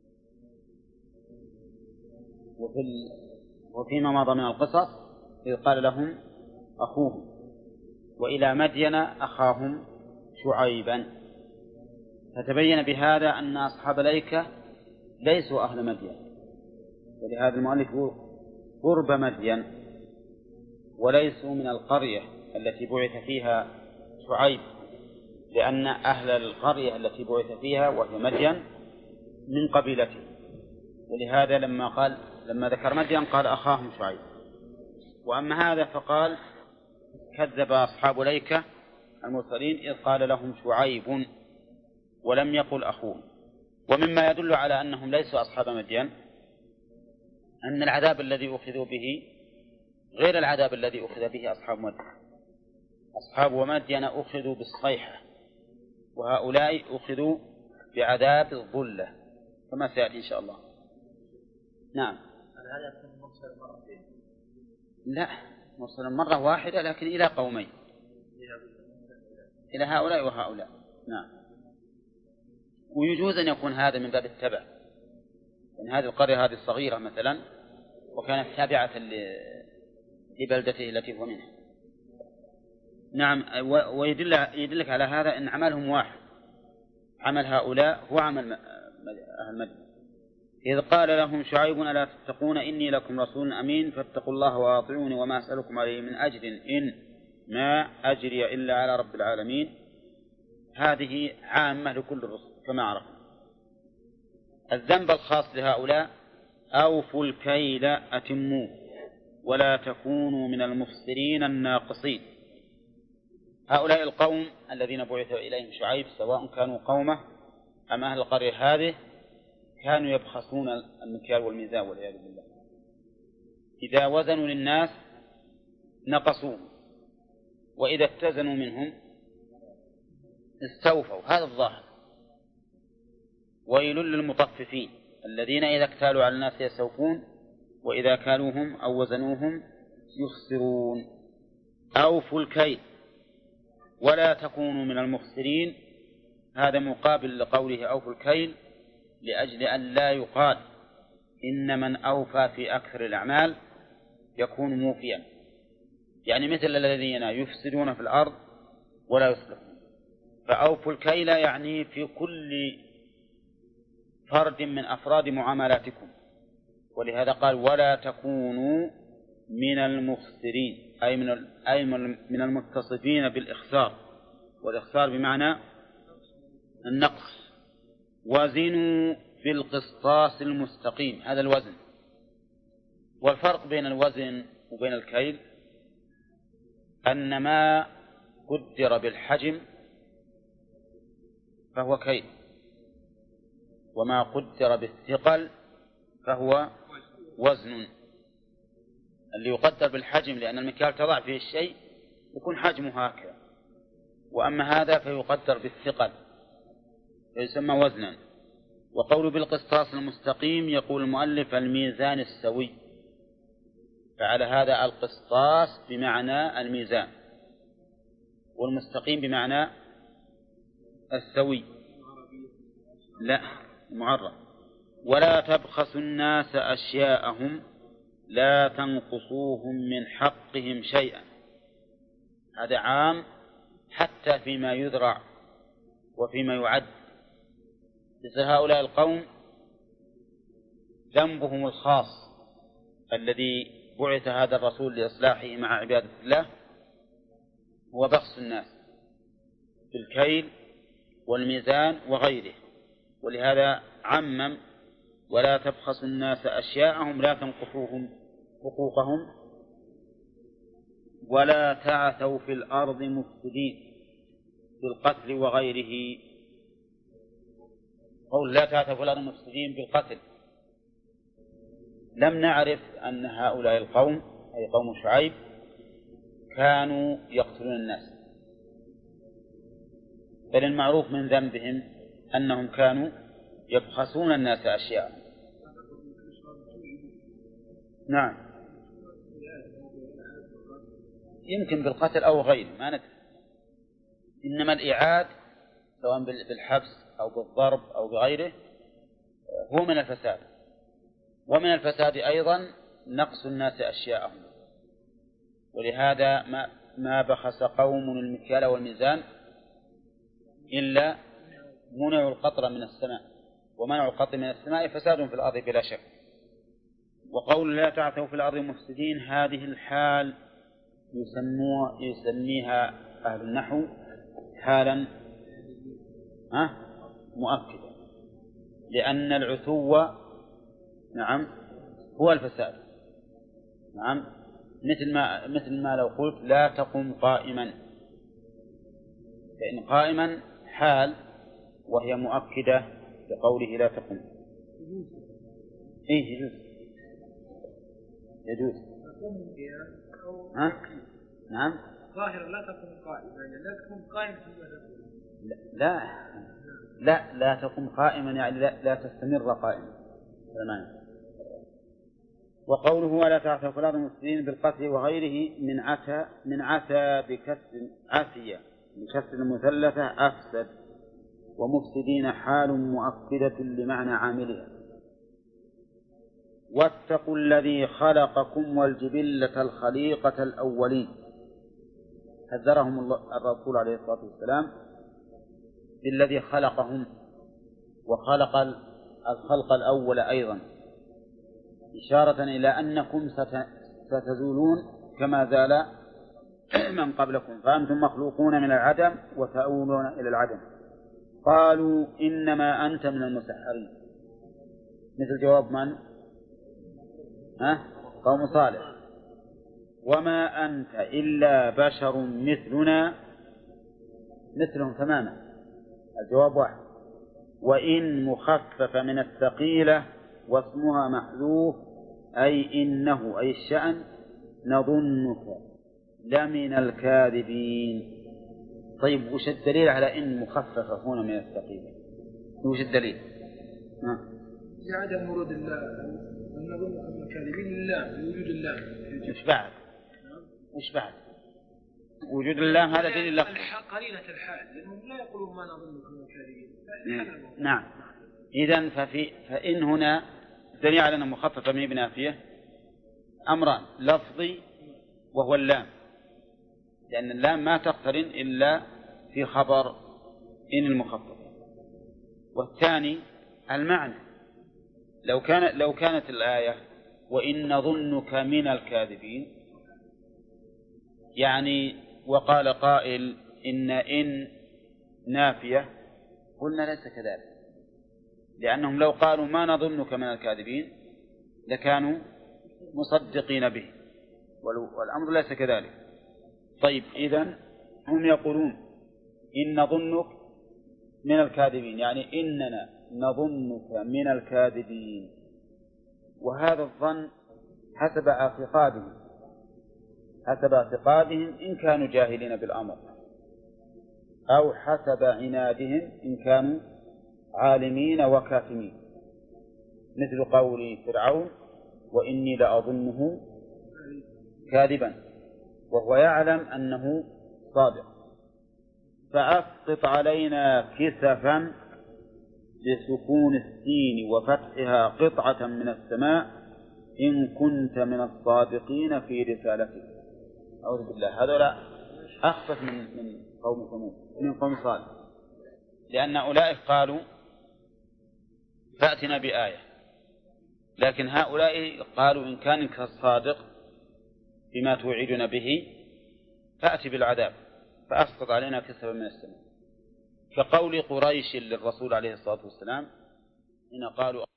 وفي وفيما مضى من القصص إذ قال لهم أخوهم، وإلى مدين أخاهم شعيبا. فتبين بهذا أن أصحاب الأيكة ليسوا أهل مدين، ولهذا المؤلف قرب مدين، وليسوا من القرية التي بعث فيها شعيب، لأن أهل القرية التي بعث فيها وهي مدين من قبيلته. ولهذا لما قال لما ذكر مدين قال أخاهم شعيب. وأما هذا فقال كذب أصحاب ليكة المرسلين إذ قال لهم شعيب ولم يقل أخوهم. ومما يدل على أنهم ليسوا أصحاب مدين أن العذاب الذي أخذوا به غير العذاب الذي أخذ به أصحاب مدين. أصحاب مدين أخذوا بالصيحة، وهؤلاء أخذوا بعذاب الظلة كما سيأتي إن شاء الله. نعم.
هذا يكون مرسل مرتين؟
لا، مرسل مرة واحدة لكن إلى قومين، إلى هؤلاء وهؤلاء. نعم. ويجوز أن يكون هذا من باب التبع، يعني هذه القرية هذه الصغيرة مثلا وكانت تابعة لبلدته التي هو منها. نعم. ويدل يدلك على هذا أن عملهم واحد، عمل هؤلاء هو عمل أهل مدين. إذ قال لهم شعيب ألا تتقون إني لكم رسول أمين فاتقوا الله وأطيعوني وما أسألكم عليه من أجر إن ما أجري إلا على رب العالمين. هذه عامة لكل الرسل كما عرفنا. الذنب الخاص لهؤلاء أوفوا الكيل أتموه ولا تكونوا من المفسرين الناقصين. هؤلاء القوم الذين بعث إليهم شعيب سواء كانوا قومه أم أهل القرية هذه كانوا يبخسون المكيال والميزان والعياذ بالله. إذا وزنوا للناس نقصوه، وإذا اتزنوا منهم استوفوا. هذا الظاهر. ويل للمطففين الذين إذا اكتالوا على الناس يستوفون وإذا كالوهم أو وزنوهم يخسرون. أوفوا الكيل ولا تكونوا من المخسرين. هذا مقابل لقوله أوفوا الكيل، لأجل أن لا يقال إن من أوفى في أكثر الأعمال يكون موفيا، يعني مثل الذين يفسدون في الأرض ولا يصلحون. فأوفوا الكيل يعني في كل فرد من أفراد معاملاتكم. ولهذا قال ولا تكونوا من المخسرين، أي من أي من المتصفين بالإخسار، والإخسار بمعنى النقص. وزنوا بالقسطاس المستقيم، هذا الوزن. والفرق بين الوزن وبين الكيل أن ما قدر بالحجم فهو كيل، وما قدر بالثقل فهو وزن. اللي يقدر بالحجم لأن المكيال تضع فيه الشيء يكون حجمه هكذا، وأما هذا فيقدر بالثقل فيسمى وزنا. وقول بالقسطاس المستقيم يقول المؤلف الميزان السوي، فعلى هذا القسطاس بمعنى الميزان. والمستقيم بمعنى السوي، لا معرف. ولا تبخسوا الناس أشياءهم لا تنقصوهم من حقهم شيئا. هذا عام حتى فيما يذرع وفيما يعد. مثل هؤلاء القوم ذنبهم الخاص الذي بعث هذا الرسول لإصلاحه مع عبادة الله هو بخس الناس بالكيل والميزان وغيره. ولهذا عمم: ولا تبخسوا الناس أشياءهم لا تنقصوهم حقوقهم ولا تعثوا في الأرض مفسدين بالقتل وغيره. قول لا تعثوا في الأرض مفسدين بالقتل، لم نعرف أن هؤلاء القوم أي قوم شعيب كانوا يقتلون الناس، بل المعروف من ذنبهم أنهم كانوا يبخسون الناس أشياء. نعم، يمكن بالقتل أو غيره ما ندري، إنما الإعاد سواء بالحبس أو بالضرب أو بغيره هو من الفساد. ومن الفساد أيضا نقص الناس أشياءهم. ولهذا ما, ما بخس قوم المكيال والميزان إلا منعوا القطر من السماء، ومنعوا القطر من السماء فساد في الأرض بلا شك. وقول لا تعثوا في الأرض مفسدين هذه الحال يسموها يسميها أهل النحو حالا مؤكدة، لأن العثو نعم هو الفساد. نعم، مثل ما مثل ما لو قلت لا تقم قائما، فإن قائما حال وهي مؤكدة لقوله لا تقم. إيه يجوز يجوز ها؟ نعم،
ظاهر لا تقم قائما، يعني لا تقم قائما
لا لا لا تقم قائما يعني لا, لا تستمر قائما. تمام. وقوله ولا تعثوا في الأرض مفسدين بالقتل وغيره من عثى من عثى بكسر عثية بكسر المثلثة أفسد، ومفسدين حال مؤكدة لمعنى عاملها. واتقوا الذي خلقكم والجبلة الخليقة الأولين. حذرهم الرسول عليه الصلاة والسلام بالذي خلقهم وخلق الخلق الأول أيضا، إشارة إلى أنكم ستزولون كما زال من قبلكم، فأنتم مخلوقون من العدم وتؤولون إلى العدم. قالوا إنما أنت من المسحرين، مثل جواب من؟ ها؟ قوم صالح. وما أنت إلا بشر مثلنا، مثلهم تماما، الجواب واحد. وإن مخفف من الثقيلة واسمها محذوف أي إنه أي الشأن نظنك لمن الكاذبين. طيب وش الدليل على إن مخففة هنا من الثقيلة؟ وش الدليل؟
عدم ورود الله أن نظنك من الكاذبين لله لوجود الله.
وش بعد؟ وش بعد؟ وجود الله هذا دليل لفظي
قليلة الحال، لأنهم لا يقولون ما نظنك من الكاذبين.
نعم. إذن ففي فإن هنا دليل على أنه مخففة من بنافية أمران: لفظي وهو اللام، لأن اللام ما تقترن إلا في خبر إن المخفف. والثاني المعنى، لو كان لو كانت الآية وإن نظنك من الكاذبين، يعني وقال قائل إن إن نافية، قلنا ليس كذلك، لأنهم لو قالوا ما نظنك من الكاذبين لكانوا مصدقين به، والأمر ليس كذلك. طيب إذن هم يقولون إن نظنك من الكاذبين، يعني إننا نظنك من الكاذبين، وهذا الظن حسب اعتقادهم حسب اعتقادهم إن كانوا جاهلين بالأمر، أو حسب عنادهم إن كانوا عالمين وكاتمين، مثل قول فرعون وإني لأظنه كاذبا وهو يعلم أنه صادق. فأسقط علينا كسفا بسكون السين وفتحها قطعة من السماء إن كنت من الصادقين في رسالتك. أعوذ بالله، هذولا أخفف من من قوم ثمود، من قوم صالح، لأن أولئك قالوا فأتنا بآية، لكن هؤلاء قالوا إن كانك الصادق بما توعدنا به فأتي بالعذاب فأسقط علينا كسفا من السماء. كقول قريش للرسول عليه الصلاة والسلام إن قالوا